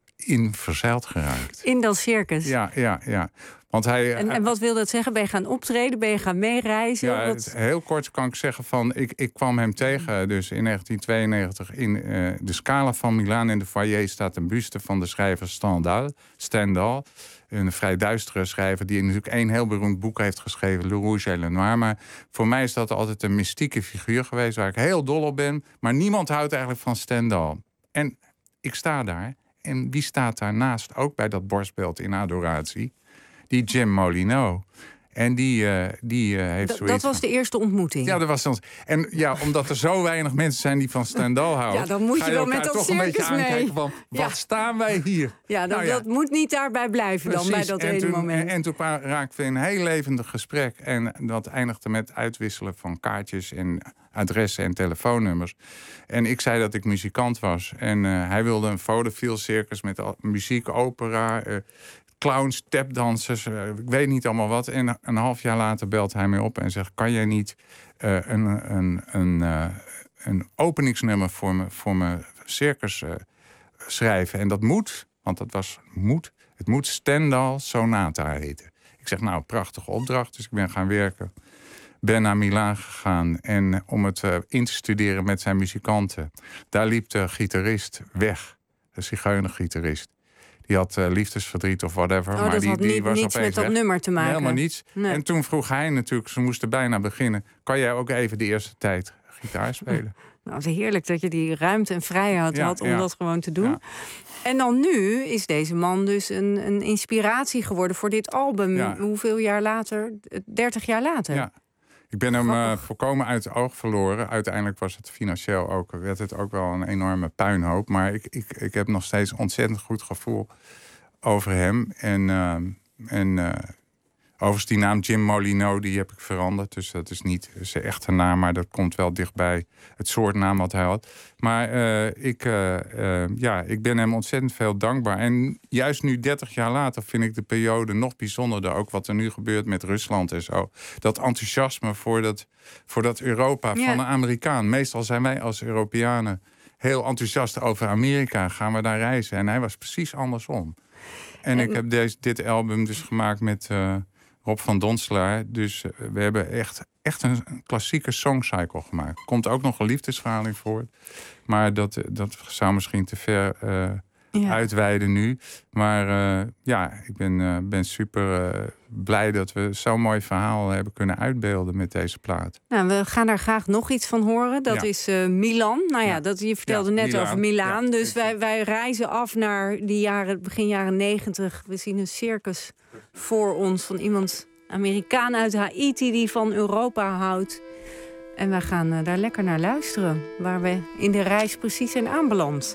in verzeild geraakt. In dat circus? Ja, ja, ja. Want hij, en, en wat wil dat zeggen? Ben je gaan optreden? Ben je gaan meereizen? Ja, wat... heel kort kan ik zeggen van... Ik, ik kwam hem tegen dus in negentien tweeënnegentig in uh, de Scala van Milaan. In de foyer staat een buste van de schrijver Stendhal. Stendhal, een vrij duistere schrijver... die natuurlijk één heel beroemd boek heeft geschreven... Le Rouge et le Noir. Maar voor mij is dat altijd een mystieke figuur geweest... waar ik heel dol op ben. Maar niemand houdt eigenlijk van Stendhal. En ik sta daar. En wie staat daarnaast? Ook bij dat borstbeeld in adoratie... Die Jim Molineaux. En die, uh, die uh, heeft D- zoiets Dat was van... de eerste ontmoeting? Ja, dat was ons. En ja, omdat er zo weinig mensen zijn die van Stendhal houden... Ja, dan moet je, ga je wel elkaar met dat toch een beetje circus mee. aankijken van... Ja. Wat staan wij hier? Ja, dan, nou ja. dat moet niet daarbij blijven dan, bij dat en ene toen, moment. En, en toen raakten we in een heel levendig gesprek. En dat eindigde met uitwisselen van kaartjes en adressen en telefoonnummers. En ik zei dat ik muzikant was. En uh, hij wilde een vaudeville circus met al, muziek, opera... Uh, clowns, tapdansers, uh, ik weet niet allemaal wat. En een half jaar later belt hij mij op en zegt... kan jij niet uh, een, een, een, uh, een openingsnummer voor me, voor mijn circus uh, schrijven? En dat moet, want dat was moet... het moet Stendhal Sonata heten. Ik zeg, nou, prachtige opdracht. Dus ik ben gaan werken. Ben naar Milaan gegaan en om het uh, in te studeren met zijn muzikanten. Daar liep de gitarist weg. De zigeunergitarist. Die had uh, liefdesverdriet of whatever. Oh, maar dat die, had die niet, was niets opeens met dat weg. nummer te maken. Helemaal niets. Nee. En toen vroeg hij natuurlijk, ze moesten bijna beginnen... kan jij ook even de eerste tijd gitaar spelen? Nou, het is heerlijk dat je die ruimte en vrijheid Ja, had om ja. dat gewoon te doen. Ja. En dan nu is deze man dus een, een inspiratie geworden voor dit album. Ja. Hoeveel jaar later? dertig jaar later. Ja. Ik ben hem uh, volkomen uit het oog verloren. Uiteindelijk was het financieel ook, werd het ook wel een enorme puinhoop. Maar ik, ik, ik heb nog steeds een ontzettend goed gevoel over hem. En, uh, en uh, overigens die naam Jim Molineaux, die heb ik veranderd. Dus dat is niet zijn echte naam, maar dat komt wel dichtbij het soort naam wat hij had. Maar uh, ik, uh, uh, ja, ik ben hem ontzettend veel dankbaar. En juist nu, dertig jaar later, vind ik de periode nog bijzonderder. Ook wat er nu gebeurt met Rusland en zo. Dat enthousiasme voor dat, voor dat Europa Ja. van een Amerikaan. Meestal zijn wij als Europeanen heel enthousiast over Amerika. Gaan we daar reizen. En hij was precies andersom. En, en ik heb deze, dit album dus gemaakt met uh, Rob van Donslaer. Dus uh, we hebben echt, echt een, een klassieke songcycle gemaakt. Komt ook nog een liefdesverhaal in voor. Maar dat, dat zou misschien te ver uh, ja. uitweiden nu. Maar uh, ja, ik ben, uh, ben super uh, blij dat we zo'n mooi verhaal hebben kunnen uitbeelden met deze plaat. Nou, we gaan daar graag nog iets van horen. Dat Ja. is uh, Milan. Nou ja, Ja. Dat, je vertelde Ja, net Milaan. over Milaan. Ja. Dus wij, wij reizen af naar die jaren, begin jaren negentig. We zien een circus voor ons van iemand, Amerikaan uit Haiti, die van Europa houdt. En wij gaan uh, daar lekker naar luisteren. Waar we in de reis precies zijn aanbeland.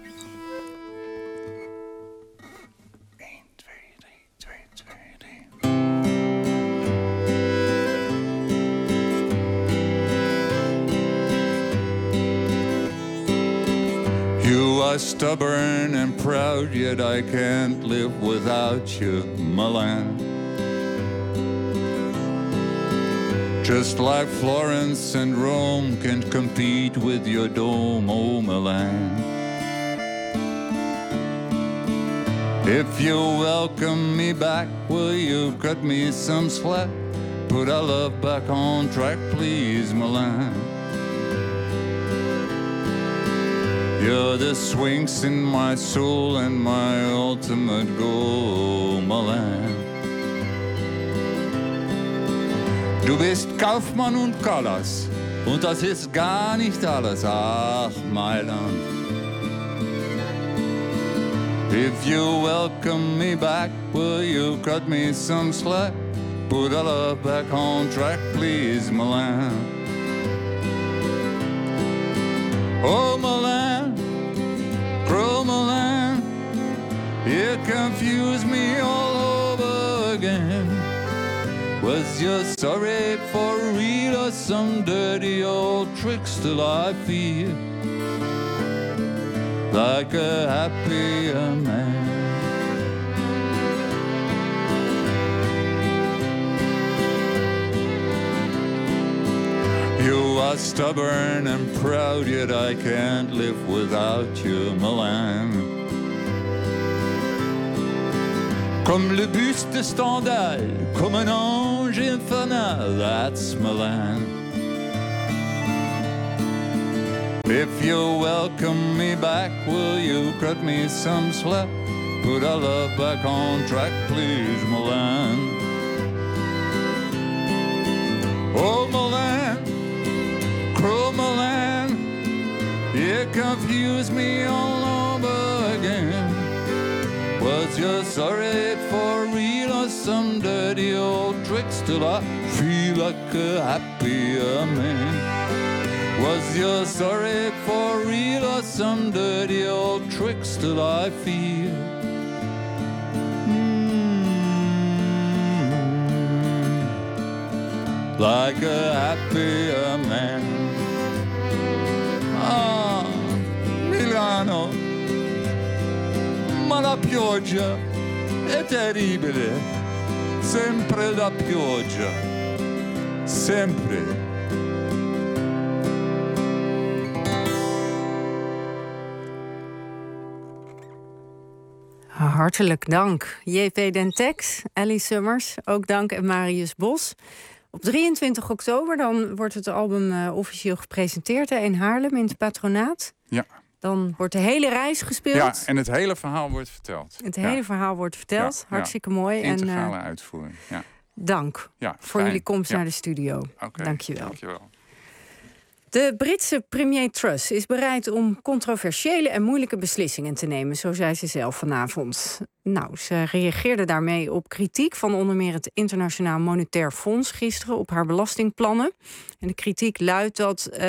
You are stubborn and proud, yet I can't live without you, Milan. Just like Florence and Rome can't compete with your dome, oh Milan. If you welcome me back, will you cut me some slack? Put our love back on track, please, Milan. You're the swings in my soul and my ultimate goal, Milan. Du bist Kaufmann und Callas, und das ist gar nicht alles, ach, Mailand. If you welcome me back, will you cut me some slack? Put our love back on track, please, Milan. Oh, Milan, cruel Milan, you confuse me all over again. Was you sorry for real or some dirty old tricks till I fear? like a happier man. You are stubborn and proud, yet I can't live without you, Milan. Comme le buste de Stendhal, comme un ange infernal, that's Milan. If you welcome me back, will you cut me some slack? Put our love back on track, please, Milan. Oh, Milan, cruel Milan, you confuse me all over again. Was you sorry for real or some dirty old tricks till I feel like a happier man? Was you sorry for real or some dirty old tricks till I feel mm, like a happier man? Ah, Milano, ma la pioggia è terribile, sempre la pioggia, sempre. Hartelijk dank. J P Dentex, Ellie Summers, ook dank en Marius Bos. Op drieëntwintig oktober dan wordt het album uh, officieel gepresenteerd hè, in Haarlem in het patronaat. Ja. Dan wordt de hele reis gespeeld. Ja, en het hele verhaal wordt verteld. Het hele ja. verhaal wordt verteld. Ja, Hartstikke ja. mooi. Integrale en, uh, uitvoering. Ja. Dank ja, voor fijn. jullie komst ja. naar de studio. Okay, Dank je wel. Dankjewel. De Britse premier Truss is bereid om controversiële en moeilijke beslissingen te nemen, zo zei ze zelf vanavond. Nou, ze reageerde daarmee op kritiek van onder meer het Internationaal Monetair Fonds gisteren op haar belastingplannen. En de kritiek luidt dat uh,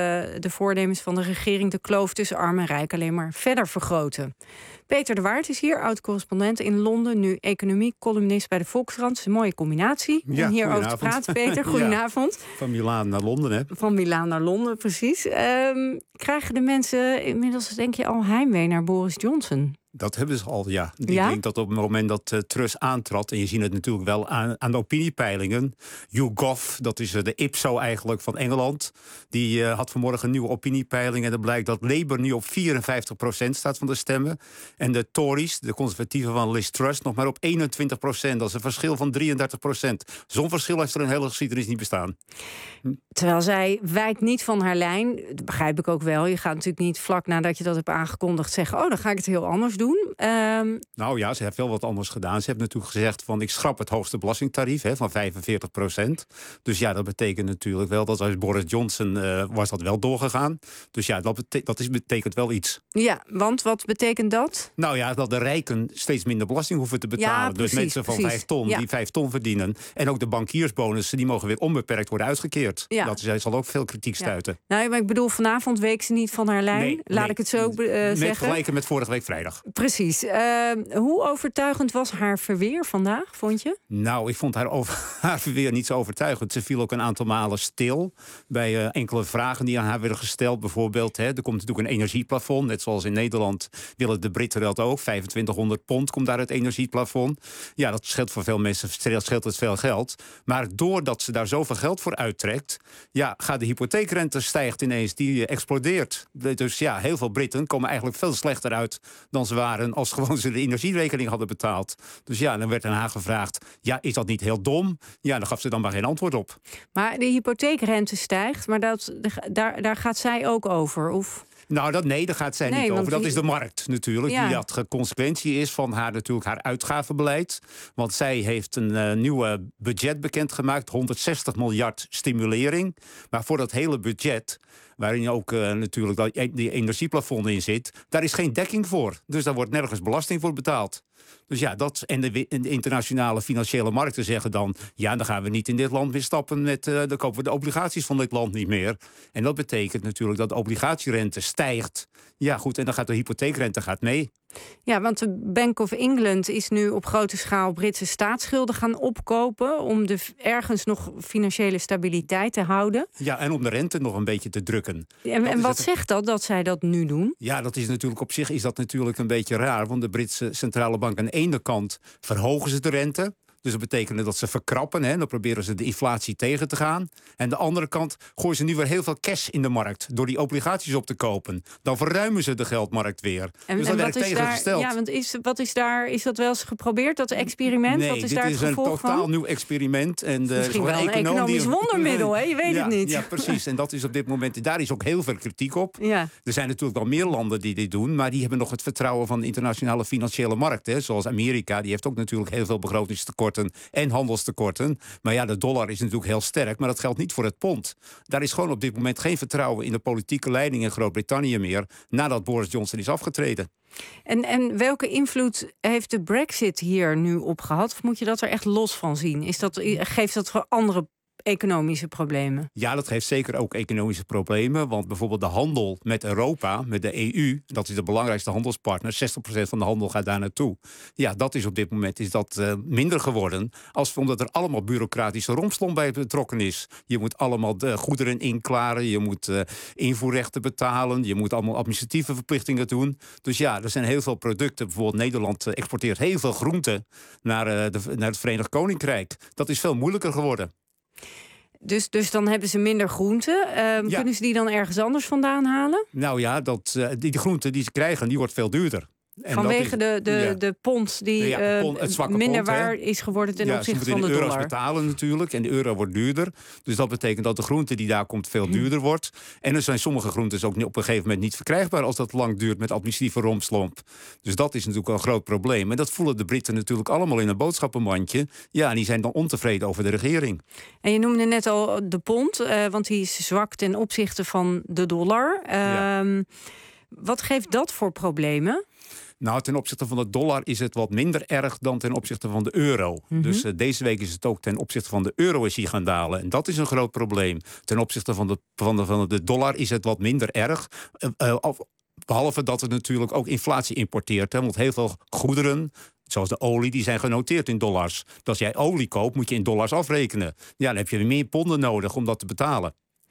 de voornemens van de regering de kloof tussen arm en rijk alleen maar verder vergroten. Peter de Waard is hier, oud-correspondent in Londen, nu economie-columnist bij de Volkskrant. Dat is een mooie combinatie om ja, hierover te praten. Peter, goedenavond. Ja, van Milaan naar Londen, hè? Van Milaan naar Londen, precies. Um, krijgen de mensen inmiddels, denk je, al heimwee naar Boris Johnson? Dat hebben ze al, ja. ja. Ik denk dat op het moment dat uh, Truss aantrad, en je ziet het natuurlijk wel aan, aan de opiniepeilingen. YouGov, dat is uh, de Ipso eigenlijk van Engeland, die uh, had vanmorgen een nieuwe opiniepeiling. En er blijkt dat Labour nu op vierenvijftig procent staat van de stemmen. En de Tories, de conservatieven van Liz Truss, nog maar op eenentwintig procent. Dat is een verschil van drieëndertig procent. Zo'n verschil heeft er een hele geschiedenis niet bestaan. Hm. Terwijl zij wijkt niet van haar lijn. Dat begrijp ik ook wel. Je gaat natuurlijk niet vlak nadat je dat hebt aangekondigd zeggen, oh, dan ga ik het heel anders doen. Um... Nou ja, ze heeft wel wat anders gedaan. Ze heeft natuurlijk gezegd van ik schrap het hoogste belastingtarief hè, van vijfenveertig procent. Dus ja, dat betekent natuurlijk wel dat als Boris Johnson uh, was dat wel doorgegaan. Dus ja, dat, bete- dat is, betekent wel iets. Ja, want wat betekent dat? Nou ja, dat de rijken steeds minder belasting hoeven te betalen. Ja, precies, dus mensen van precies. vijf ton ja. die vijf ton verdienen. En ook de bankiersbonussen, die mogen weer onbeperkt worden uitgekeerd. Ja. Dat is, zal ook veel kritiek stuiten. Ja. Nou, maar ik bedoel, vanavond week ze niet van haar lijn. Nee, Laat nee. ik het zo uh, zeggen. Net vergelijken met vorige week vrijdag. Precies. Uh, hoe overtuigend was haar verweer vandaag, vond je? Nou, ik vond haar, over, haar verweer niet zo overtuigend. Ze viel ook een aantal malen stil bij uh, enkele vragen die aan haar werden gesteld. Bijvoorbeeld, hè, er komt natuurlijk een energieplafond. Net zoals in Nederland willen de Britten dat ook. vijfentwintighonderd pond komt daar het energieplafond. Ja, dat scheelt voor veel mensen scheelt het veel geld. Maar doordat ze daar zoveel geld voor uittrekt, ja, gaat de hypotheekrente stijgt ineens. Die uh, explodeert. Dus ja, heel veel Britten komen eigenlijk veel slechter uit dan ze waren als gewoon ze de energierekening hadden betaald. Dus ja, dan werd aan haar gevraagd, ja, is dat niet heel dom? Ja, dan gaf ze dan maar geen antwoord op. Maar de hypotheekrente stijgt, maar dat, daar, daar gaat zij ook over, of... Nou, dat, nee, daar gaat zij nee, niet over. Dat die... is de markt natuurlijk. Ja. Die dat consequentie is van haar, natuurlijk haar uitgavenbeleid. Want zij heeft een uh, nieuwe budget bekendgemaakt. honderdzestig miljard stimulering. Maar voor dat hele budget, waarin ook uh, natuurlijk dat, die energieplafond in zit, daar is geen dekking voor. Dus daar wordt nergens belasting voor betaald. Dus ja, dat en de, de internationale financiële markten zeggen dan, ja, dan gaan we niet in dit land meer stappen met, uh, dan kopen we de obligaties van dit land niet meer. En dat betekent natuurlijk dat de obligatierente stijgt. Ja, goed, en dan gaat de hypotheekrente gaat mee. Ja, want de Bank of England is nu op grote schaal Britse staatsschulden gaan opkopen om de ergens nog financiële stabiliteit te houden. Ja, en om de rente nog een beetje te drukken. En, en wat het... zegt dat, dat zij dat nu doen? Ja, dat is natuurlijk op zich is dat natuurlijk een beetje raar. Want de Britse centrale bank aan de ene kant verhogen ze de rente. Dus dat betekent dat ze verkrappen. Hè? Dan proberen ze de inflatie tegen te gaan. En aan de andere kant gooien ze nu weer heel veel cash in de markt. Door die obligaties op te kopen. Dan verruimen ze de geldmarkt weer. En, dus dat en werkt wat is tegengesteld. daar, ja, want is, wat is daar, is dat wel eens geprobeerd, dat experiment? Nee, wat is dit daar het is een gevolg totaal van? nieuw experiment. En de, Misschien wel een economisch die... wondermiddel, hè? Je weet ja, het niet. Ja, precies. En dat is op dit moment, daar is ook heel veel kritiek op. Ja. Er zijn natuurlijk wel meer landen die dit doen. Maar die hebben nog het vertrouwen van de internationale financiële markt. Hè? Zoals Amerika, die heeft ook natuurlijk heel veel begrotingstekorten en handels tekorten. Maar ja, de dollar is natuurlijk heel sterk, maar dat geldt niet voor het pond. Daar is gewoon op dit moment geen vertrouwen in de politieke leiding in Groot-Brittannië meer, nadat Boris Johnson is afgetreden. En, en welke invloed heeft de Brexit hier nu op gehad? Of moet je dat er echt los van zien? Is dat, geeft dat voor andere economische problemen? Ja, dat geeft zeker ook economische problemen. Want bijvoorbeeld de handel met Europa, met de E U... dat is de belangrijkste handelspartner. zestig procent van de handel gaat daar naartoe. Ja, dat is op dit moment is dat, uh, minder geworden. Als, omdat er allemaal bureaucratische rompslomp bij betrokken is. Je moet allemaal de goederen inklaren. Je moet uh, invoerrechten betalen. Je moet allemaal administratieve verplichtingen doen. Dus ja, er zijn heel veel producten. Bijvoorbeeld Nederland exporteert heel veel groenten naar, uh, de, naar het Verenigd Koninkrijk. Dat is veel moeilijker geworden. Dus, dus dan hebben ze minder groenten. Uh, ja. Kunnen ze die dan ergens anders vandaan halen? Nou ja, dat, uh, die, die groenten die ze krijgen, die wordt veel duurder. En vanwege is, de, de, ja. de pond die ja, pond, het uh, minder pond, waar is geworden ten ja, opzichte van de dollar. Ze moeten in de euro's betalen natuurlijk en de euro wordt duurder. Dus dat betekent dat de groente die daar komt veel duurder wordt. En er zijn sommige groentes ook op een gegeven moment niet verkrijgbaar als dat lang duurt met administratieve rompslomp. Dus dat is natuurlijk een groot probleem. En dat voelen de Britten natuurlijk allemaal in een boodschappenmandje. Ja, en die zijn dan ontevreden over de regering. En je noemde net al de pond, uh, want die is zwak ten opzichte van de dollar. Uh, ja. Wat geeft dat voor problemen? Nou, ten opzichte van de dollar is het wat minder erg dan ten opzichte van de euro. Mm-hmm. Dus uh, deze week is het ook ten opzichte van de euro is die gaan dalen. En dat is een groot probleem. Ten opzichte van de, van de, van de dollar is het wat minder erg. Uh, uh, behalve dat het natuurlijk ook inflatie importeert. Hè, want heel veel goederen, zoals de olie, die zijn genoteerd in dollars. Dus als jij olie koopt, moet je in dollars afrekenen. Ja, dan heb je meer ponden nodig om dat te betalen.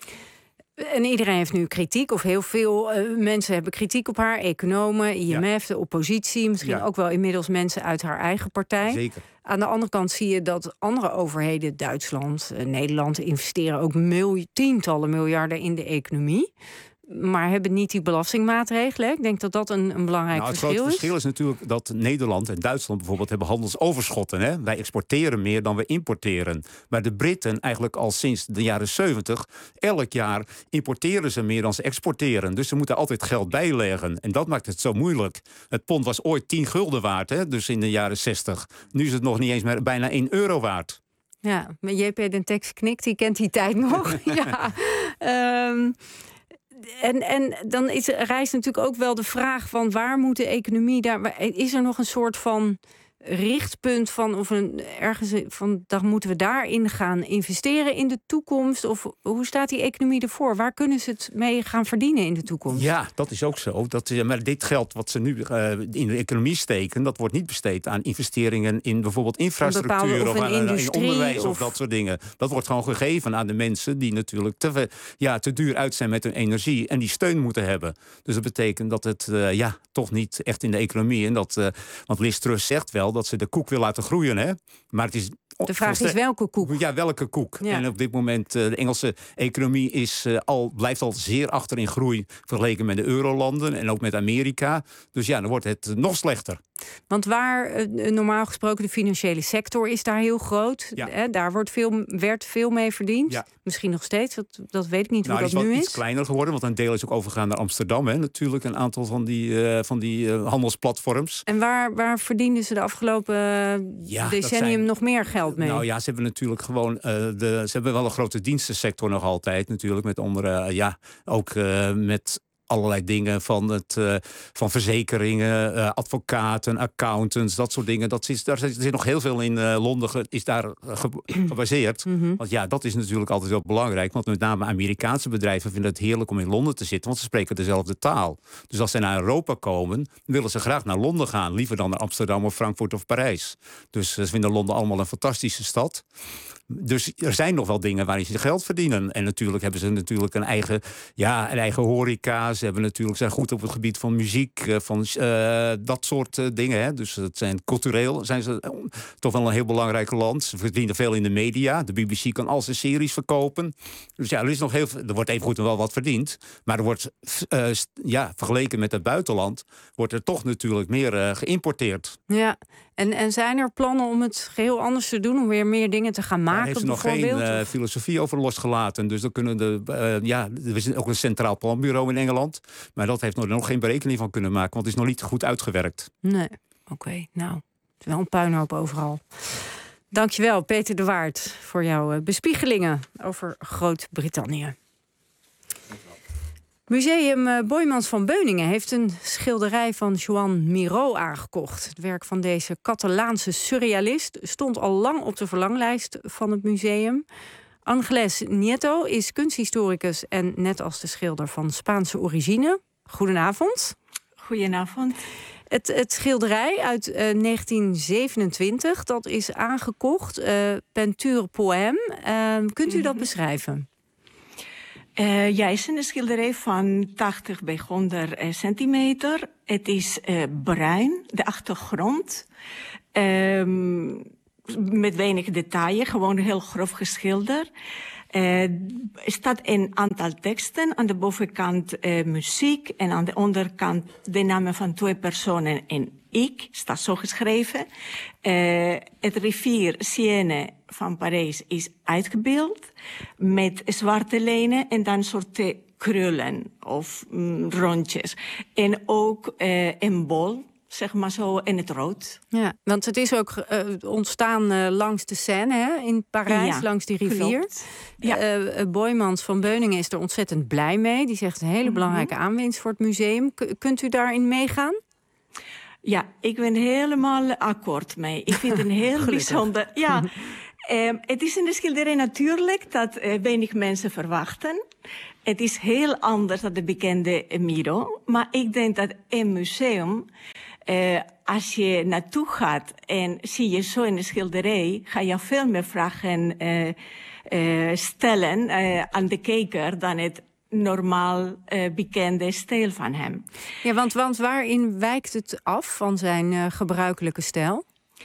En iedereen heeft nu kritiek, of heel veel uh, mensen hebben kritiek op haar. Economen, I M F, ja. de oppositie, misschien ja. ook wel inmiddels mensen uit haar eigen partij. Zeker. Aan de andere kant zie je dat andere overheden, Duitsland, uh, Nederland, investeren ook miljoen, tientallen miljarden in de economie. Maar hebben niet die belastingmaatregelen. Ik denk dat dat een, een belangrijk nou, het verschil is. Het verschil is natuurlijk dat Nederland en Duitsland bijvoorbeeld hebben handelsoverschotten. Hè? Wij exporteren meer dan we importeren. Maar de Britten eigenlijk al sinds de jaren zeventig... elk jaar importeren ze meer dan ze exporteren. Dus ze moeten altijd geld bijleggen. En dat maakt het zo moeilijk. Het pond was ooit tien gulden waard, hè? Dus in de jaren zestig. Nu is het nog niet eens meer bijna één euro waard. Ja, maar J P Den Tex knikt, die kent die tijd nog. ja. Um... En, en dan is, rijst natuurlijk ook wel de vraag van waar moet de economie daar... Is er nog een soort van richtpunt van of een ergens van dan moeten we daarin gaan investeren in de toekomst? Of hoe staat die economie ervoor? Waar kunnen ze het mee gaan verdienen in de toekomst? Ja, dat is ook zo. Dat, maar dit geld wat ze nu uh, in de economie steken, dat wordt niet besteed aan investeringen in bijvoorbeeld infrastructuur of, of aan, in onderwijs of, of dat soort dingen. Dat wordt gewoon gegeven aan de mensen die natuurlijk te, ja, te duur uit zijn met hun energie en die steun moeten hebben. Dus dat betekent dat het uh, ja, toch niet echt in de economie en dat, uh, want Liz Truss zegt wel dat ze de koek wil laten groeien, hè? Maar het is de vraag is welke koek? Ja, welke koek? Ja. En op dit moment, uh, de Engelse economie is, uh, al, blijft al zeer achter in groei vergeleken met de eurolanden en ook met Amerika. Dus ja, dan wordt het nog slechter. Want waar uh, normaal gesproken de financiële sector is daar heel groot. Ja. Hè, daar wordt veel, werd veel mee verdiend. Ja. Misschien nog steeds, dat, dat weet ik niet nou, hoe dat nu is. Het is iets kleiner geworden, want een deel is ook overgegaan naar Amsterdam. Hè, natuurlijk, een aantal van die, uh, van die uh, handelsplatforms. En waar, waar verdienden ze de afgelopen ja, decennium zijn, nog meer geld mee? Nou ja, ze hebben natuurlijk gewoon, uh, de, ze hebben wel een grote dienstensector nog altijd natuurlijk. Met andere, uh, ja, ook uh, met allerlei dingen van, het, uh, van verzekeringen, uh, advocaten, accountants, dat soort dingen. Dat is, daar zit nog heel veel in uh, Londen ge, is daar ge, gebaseerd. Mm-hmm. Want ja, dat is natuurlijk altijd wel belangrijk. Want met name Amerikaanse bedrijven vinden het heerlijk om in Londen te zitten, want ze spreken dezelfde taal. Dus als ze naar Europa komen, willen ze graag naar Londen gaan. Liever dan naar Amsterdam of Frankfurt of Parijs. Dus ze vinden Londen allemaal een fantastische stad. Dus er zijn nog wel dingen waarin ze geld verdienen. En natuurlijk hebben ze natuurlijk een eigen, ja, een eigen horeca. Ze hebben natuurlijk, zijn goed op het gebied van muziek, van uh, dat soort uh, dingen. Hè. Dus het zijn cultureel zijn ze uh, toch wel een heel belangrijk land. Ze verdienen veel in de media. De B B C kan al zijn series verkopen. Dus ja, er is nog heel veel, er wordt even goed en wel wat verdiend. Maar er wordt, uh, ja, vergeleken met het buitenland, wordt er toch natuurlijk meer uh, geïmporteerd. Ja. En, en zijn er plannen om het geheel anders te doen? Om weer meer dingen te gaan maken? Daar heeft ze nog geen uh, filosofie over losgelaten. Dus dan kunnen de, uh, ja, er is ook een centraal planbureau in Engeland. Maar dat heeft nog, nog geen berekening van kunnen maken. Want het is nog niet goed uitgewerkt. Nee, oké. Okay, nou, het is wel een puinhoop overal. Dankjewel, Peter de Waard, voor jouw bespiegelingen over Groot-Brittannië. Museum Boijmans van Beuningen heeft een schilderij van Joan Miró aangekocht. Het werk van deze Catalaanse surrealist stond al lang op de verlanglijst van het museum. Ángeles Nieto is kunsthistoricus en net als de schilder van Spaanse origine. Goedenavond. Goedenavond. Het, het schilderij uit uh, negentien zevenentwintig, dat is aangekocht. Uh, Peinture Poème. Uh, kunt u dat beschrijven? Uh, ja, het is een schilderij van tachtig bij honderd uh, centimeter. Het is uh, bruin, de achtergrond. Um, met weinig detail, gewoon heel grof geschilderd. Uh, er staat een aantal teksten. Aan de bovenkant uh, muziek en aan de onderkant de namen van twee personen en ik. Staat zo geschreven. Uh, het rivier Seine van Parijs is uitgebeeld met zwarte lijnen en dan soorten krullen of mm, rondjes. En ook uh, een bol, zeg maar zo, in het rood. Ja, want het is ook uh, ontstaan uh, langs de Seine, hè, in Parijs, ja, langs die rivier. Ja. Uh, Boijmans van Beuningen is er ontzettend blij mee. Die zegt een hele belangrijke mm-hmm. aanwinst voor het museum. K- kunt u daarin meegaan? Ja, ik ben helemaal akkoord mee. Ik vind het een heel bijzonder. Ja, um, het is een schilderij natuurlijk dat uh, weinig mensen verwachten. Het is heel anders dan de bekende Miró. Maar ik denk dat een museum, uh, als je naartoe gaat en zie je zo een schilderij, ga je veel meer vragen uh, uh, stellen uh, aan de kijker dan het normaal uh, bekende stijl van hem. Ja, want, want waarin wijkt het af van zijn uh, gebruikelijke stijl?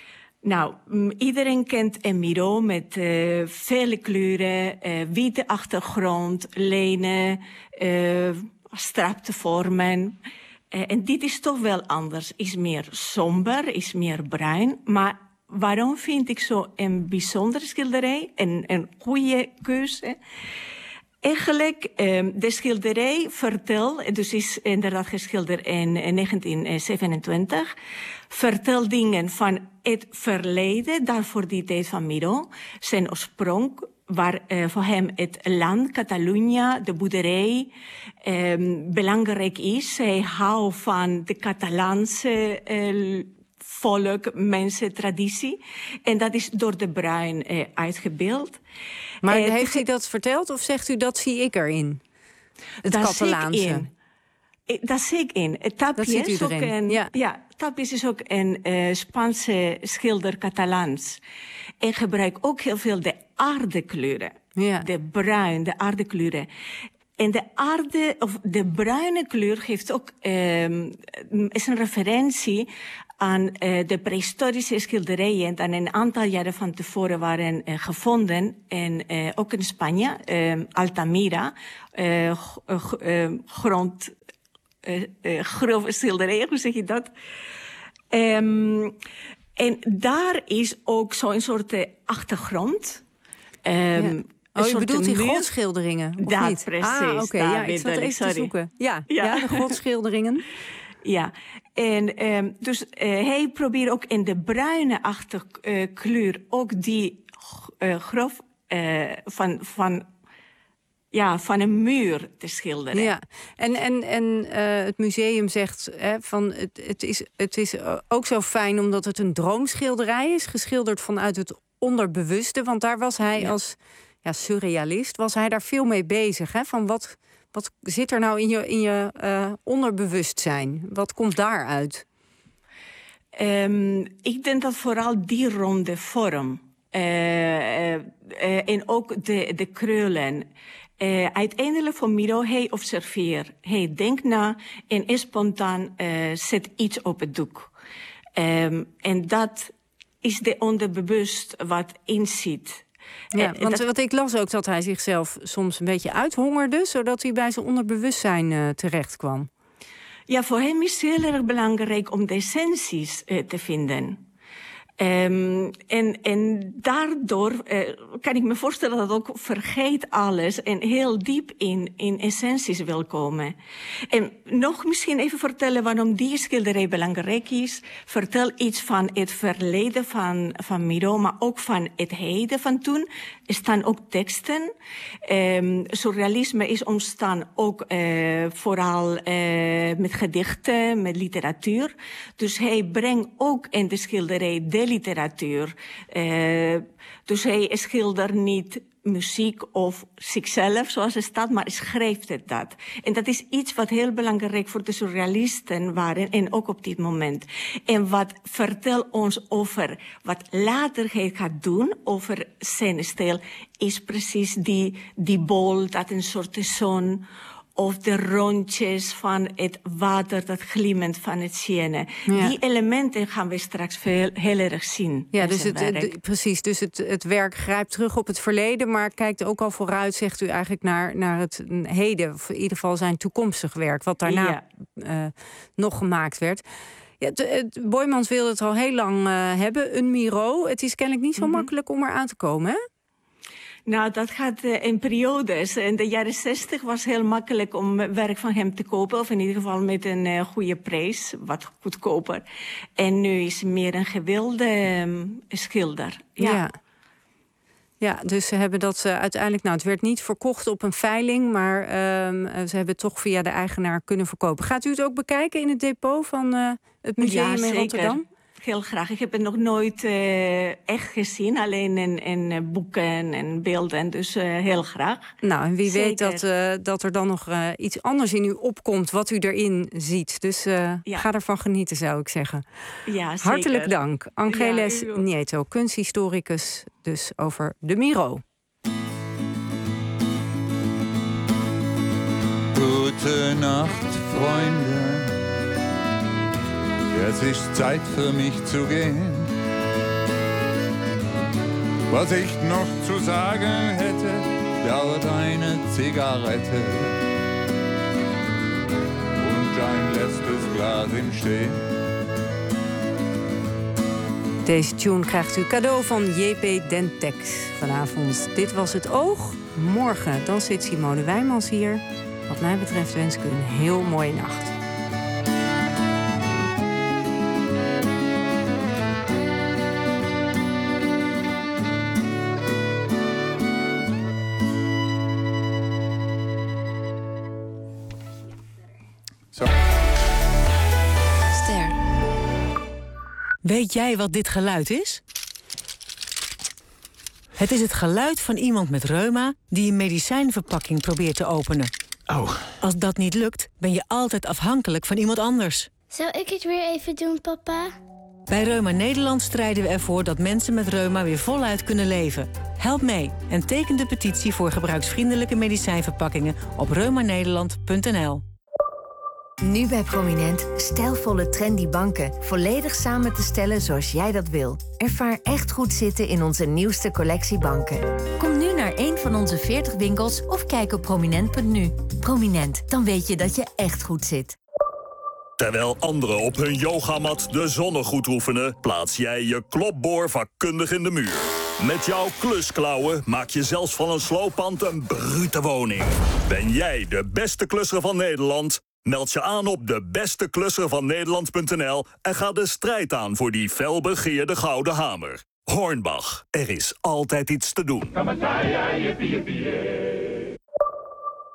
Nou, m- iedereen kent een Miró met uh, vele kleuren, uh, witte achtergrond, lijnen, uh, abstracte vormen. Uh, en dit is toch wel anders. Is meer somber, is meer bruin. Maar waarom vind ik zo een bijzondere schilderij? Een, een goede keuze? Eigenlijk, um, de schilderij vertelt, dus is inderdaad geschilderd in negentien zevenentwintig, vertelt dingen van het verleden, daarvoor die tijd van Miró, zijn oorsprong, waar uh, voor hem het land, Catalonië, de boerderij, um, belangrijk is. Hij houdt van de Catalaanse uh, volk, mensen, traditie. En dat is door de bruin uh, uitgebeeld. Maar uh, heeft u dat verteld of zegt u dat zie ik erin? Het dat Catalaanse. Zie ik in. Dat zie ik in. Tapies is ook een, ja. Ja, Tapies is ook een uh, Spaanse schilder Catalaans. En gebruikt ook heel veel de aardekleuren. Ja. De bruin, de aardekleuren. En de aarde, of de bruine kleur geeft ook, um, is een referentie aan uh, de prehistorische schilderijen die een aantal jaren van tevoren waren uh, gevonden. En uh, ook in Spanje, uh, Altamira, uh, g- uh, grond, uh, uh, grove schilderijen, hoe zeg je dat? Um, en daar is ook zo'n soort uh, achtergrond. Um, ja. Oh, je bedoelt die godschilderingen, of dat, niet? Precies. Ah, oké, okay, ja, ik zat even sorry. te zoeken. Ja, ja. ja, de godschilderingen. Ja, en um, dus uh, hij probeert ook in de bruine achterkleur uh, ook die uh, grof uh, van, van ja, van een muur te schilderen. Ja, en, en, en uh, het museum zegt hè, van het, het, is, het is ook zo fijn omdat het een droomschilderij is, geschilderd vanuit het onderbewuste. Want daar was hij ja. als ja, surrealist, was hij daar veel mee bezig. Hè? Van wat, wat zit er nou in je, in je uh, onderbewustzijn? Wat komt daaruit? Um, ik denk dat vooral die ronde vorm uh, uh, uh, en ook de, de krullen. Uh, uiteindelijk voor Miro, hij observeert, hij denkt na en is spontaan uh, zet iets op het doek. Um, en dat is de onderbewust wat inziet. Ja, want dat... wat ik las ook dat hij zichzelf soms een beetje uithongerde, zodat hij bij zijn onderbewustzijn uh, terecht kwam. Ja, voor hem is het heel erg belangrijk om de essenties uh, te vinden. Um, en, en daardoor uh, kan ik me voorstellen dat ook vergeet alles en heel diep in, in essenties wil komen. En nog misschien even vertellen waarom die schilderij belangrijk is. Vertel iets van het verleden van, van Miro, maar ook van het heden van toen. Er staan ook teksten. Um, surrealisme is ontstaan ook uh, vooral uh, met gedichten, met literatuur. Dus hij brengt ook in de schilderij de literatuur. Uh, dus hij schildert niet muziek of zichzelf, zoals het staat, maar schrijft het dat. En dat is iets wat heel belangrijk voor de surrealisten waren, en ook op dit moment. En wat vertelt ons over wat later hij gaat doen, over zijn stijl, is precies die, die bol, dat een soort zon, of de rondjes van het water, dat glimmend van het Sienne. Ja. Die elementen gaan we straks veel, heel erg zien. Ja, dus het, het, precies. Dus het, het werk grijpt terug op het verleden, maar kijkt ook al vooruit, zegt u eigenlijk, naar, naar het heden. Of in ieder geval zijn toekomstig werk, wat daarna ja. uh, nog gemaakt werd. Ja, het, het, Boijmans wilde het al heel lang uh, hebben, een Miro. Het is kennelijk niet zo mm-hmm. makkelijk om eraan te komen, hè? Nou, dat gaat uh, in periodes. In de jaren zestig was het heel makkelijk om werk van hem te kopen. Of in ieder geval met een uh, goede prijs, wat goedkoper. En nu is hij meer een gewilde um, schilder. Ja. ja. Ja, dus ze hebben dat uh, uiteindelijk... Nou, het werd niet verkocht op een veiling, maar um, ze hebben het toch via de eigenaar kunnen verkopen. Gaat u het ook bekijken in het depot van uh, het museum ja, in Rotterdam? Heel graag. Ik heb het nog nooit uh, echt gezien. Alleen in, in uh, boeken en beelden. Dus uh, heel graag. Nou, en wie Zeker. weet dat, uh, dat er dan nog uh, iets anders in u opkomt wat u erin ziet. Dus uh, ja. ga ervan genieten, zou ik zeggen. Ja, zeker. Hartelijk dank. Angeles ja, Nieto, kunsthistoricus, dus over de Miro. Gute Nacht, Freunde. Jetzt ist Zeit für mich zu gehen. Was ich noch zu sagen hätte, dauert eine Zigarette und ein letztes Glas im Stehen. Deze tune krijgt u cadeau van J P Dentex vanavond. Dit was Het Oog. Morgen dan zit Simone Wijmans hier. Wat mij betreft wens ik u een heel mooie nacht. Weet jij wat dit geluid is? Het is het geluid van iemand met reuma die een medicijnverpakking probeert te openen. Oh. Als dat niet lukt, ben je altijd afhankelijk van iemand anders. Zal ik het weer even doen, papa? Bij Reuma Nederland strijden we ervoor dat mensen met reuma weer voluit kunnen leven. Help mee en teken de petitie voor gebruiksvriendelijke medicijnverpakkingen op reumanederland punt n l. Nu bij Prominent stijlvolle trendy banken. Volledig samen te stellen zoals jij dat wil. Ervaar echt goed zitten in onze nieuwste collectie banken. Kom nu naar een van onze veertig winkels of kijk op prominent punt n u. Prominent, dan weet je dat je echt goed zit. Terwijl anderen op hun yogamat de zonnegoed oefenen, plaats jij je klopboor vakkundig in de muur. Met jouw klusklauwen maak je zelfs van een slooppand een brute woning. Ben jij de beste klusser van Nederland? Meld je aan op de beste klusser van Nederland punt n l en ga de strijd aan voor die felbegeerde gouden hamer. Hornbach, er is altijd iets te doen.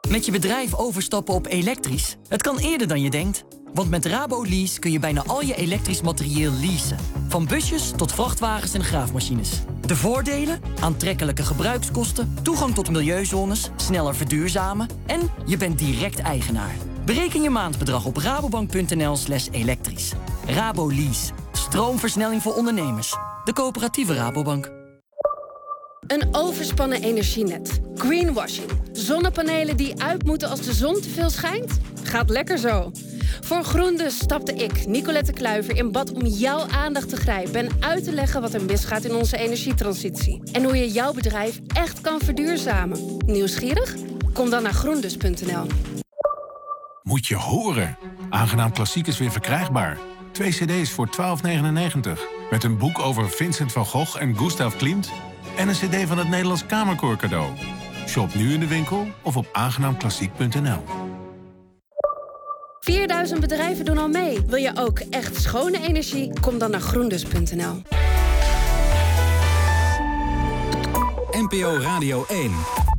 Met je bedrijf overstappen op elektrisch? Het kan eerder dan je denkt. Want met RaboLease kun je bijna al je elektrisch materieel leasen. Van busjes tot vrachtwagens en graafmachines. De voordelen? Aantrekkelijke gebruikskosten, toegang tot milieuzones, sneller verduurzamen en je bent direct eigenaar. Bereken je maandbedrag op rabobank.nl slash elektrisch. RaboLease. Stroomversnelling voor ondernemers. De coöperatieve Rabobank. Een overspannen energienet. Greenwashing. Zonnepanelen die uit moeten als de zon te veel schijnt? Gaat lekker zo. Voor GroenDus stapte ik, Nicolette Kluiver, in bad om jouw aandacht te grijpen en uit te leggen wat er misgaat in onze energietransitie. En hoe je jouw bedrijf echt kan verduurzamen. Nieuwsgierig? Kom dan naar groendus punt n l. Moet je horen. Aangenaam Klassiek is weer verkrijgbaar. Twee cd's voor twaalf negenennegentig. Met een boek over Vincent van Gogh en Gustav Klimt. En een cd van het Nederlands Kamerkoor cadeau. Shop nu in de winkel of op aangenaamklassiek punt n l. vierduizend bedrijven doen al mee. Wil je ook echt schone energie? Kom dan naar groendus punt n l. N P O Radio één.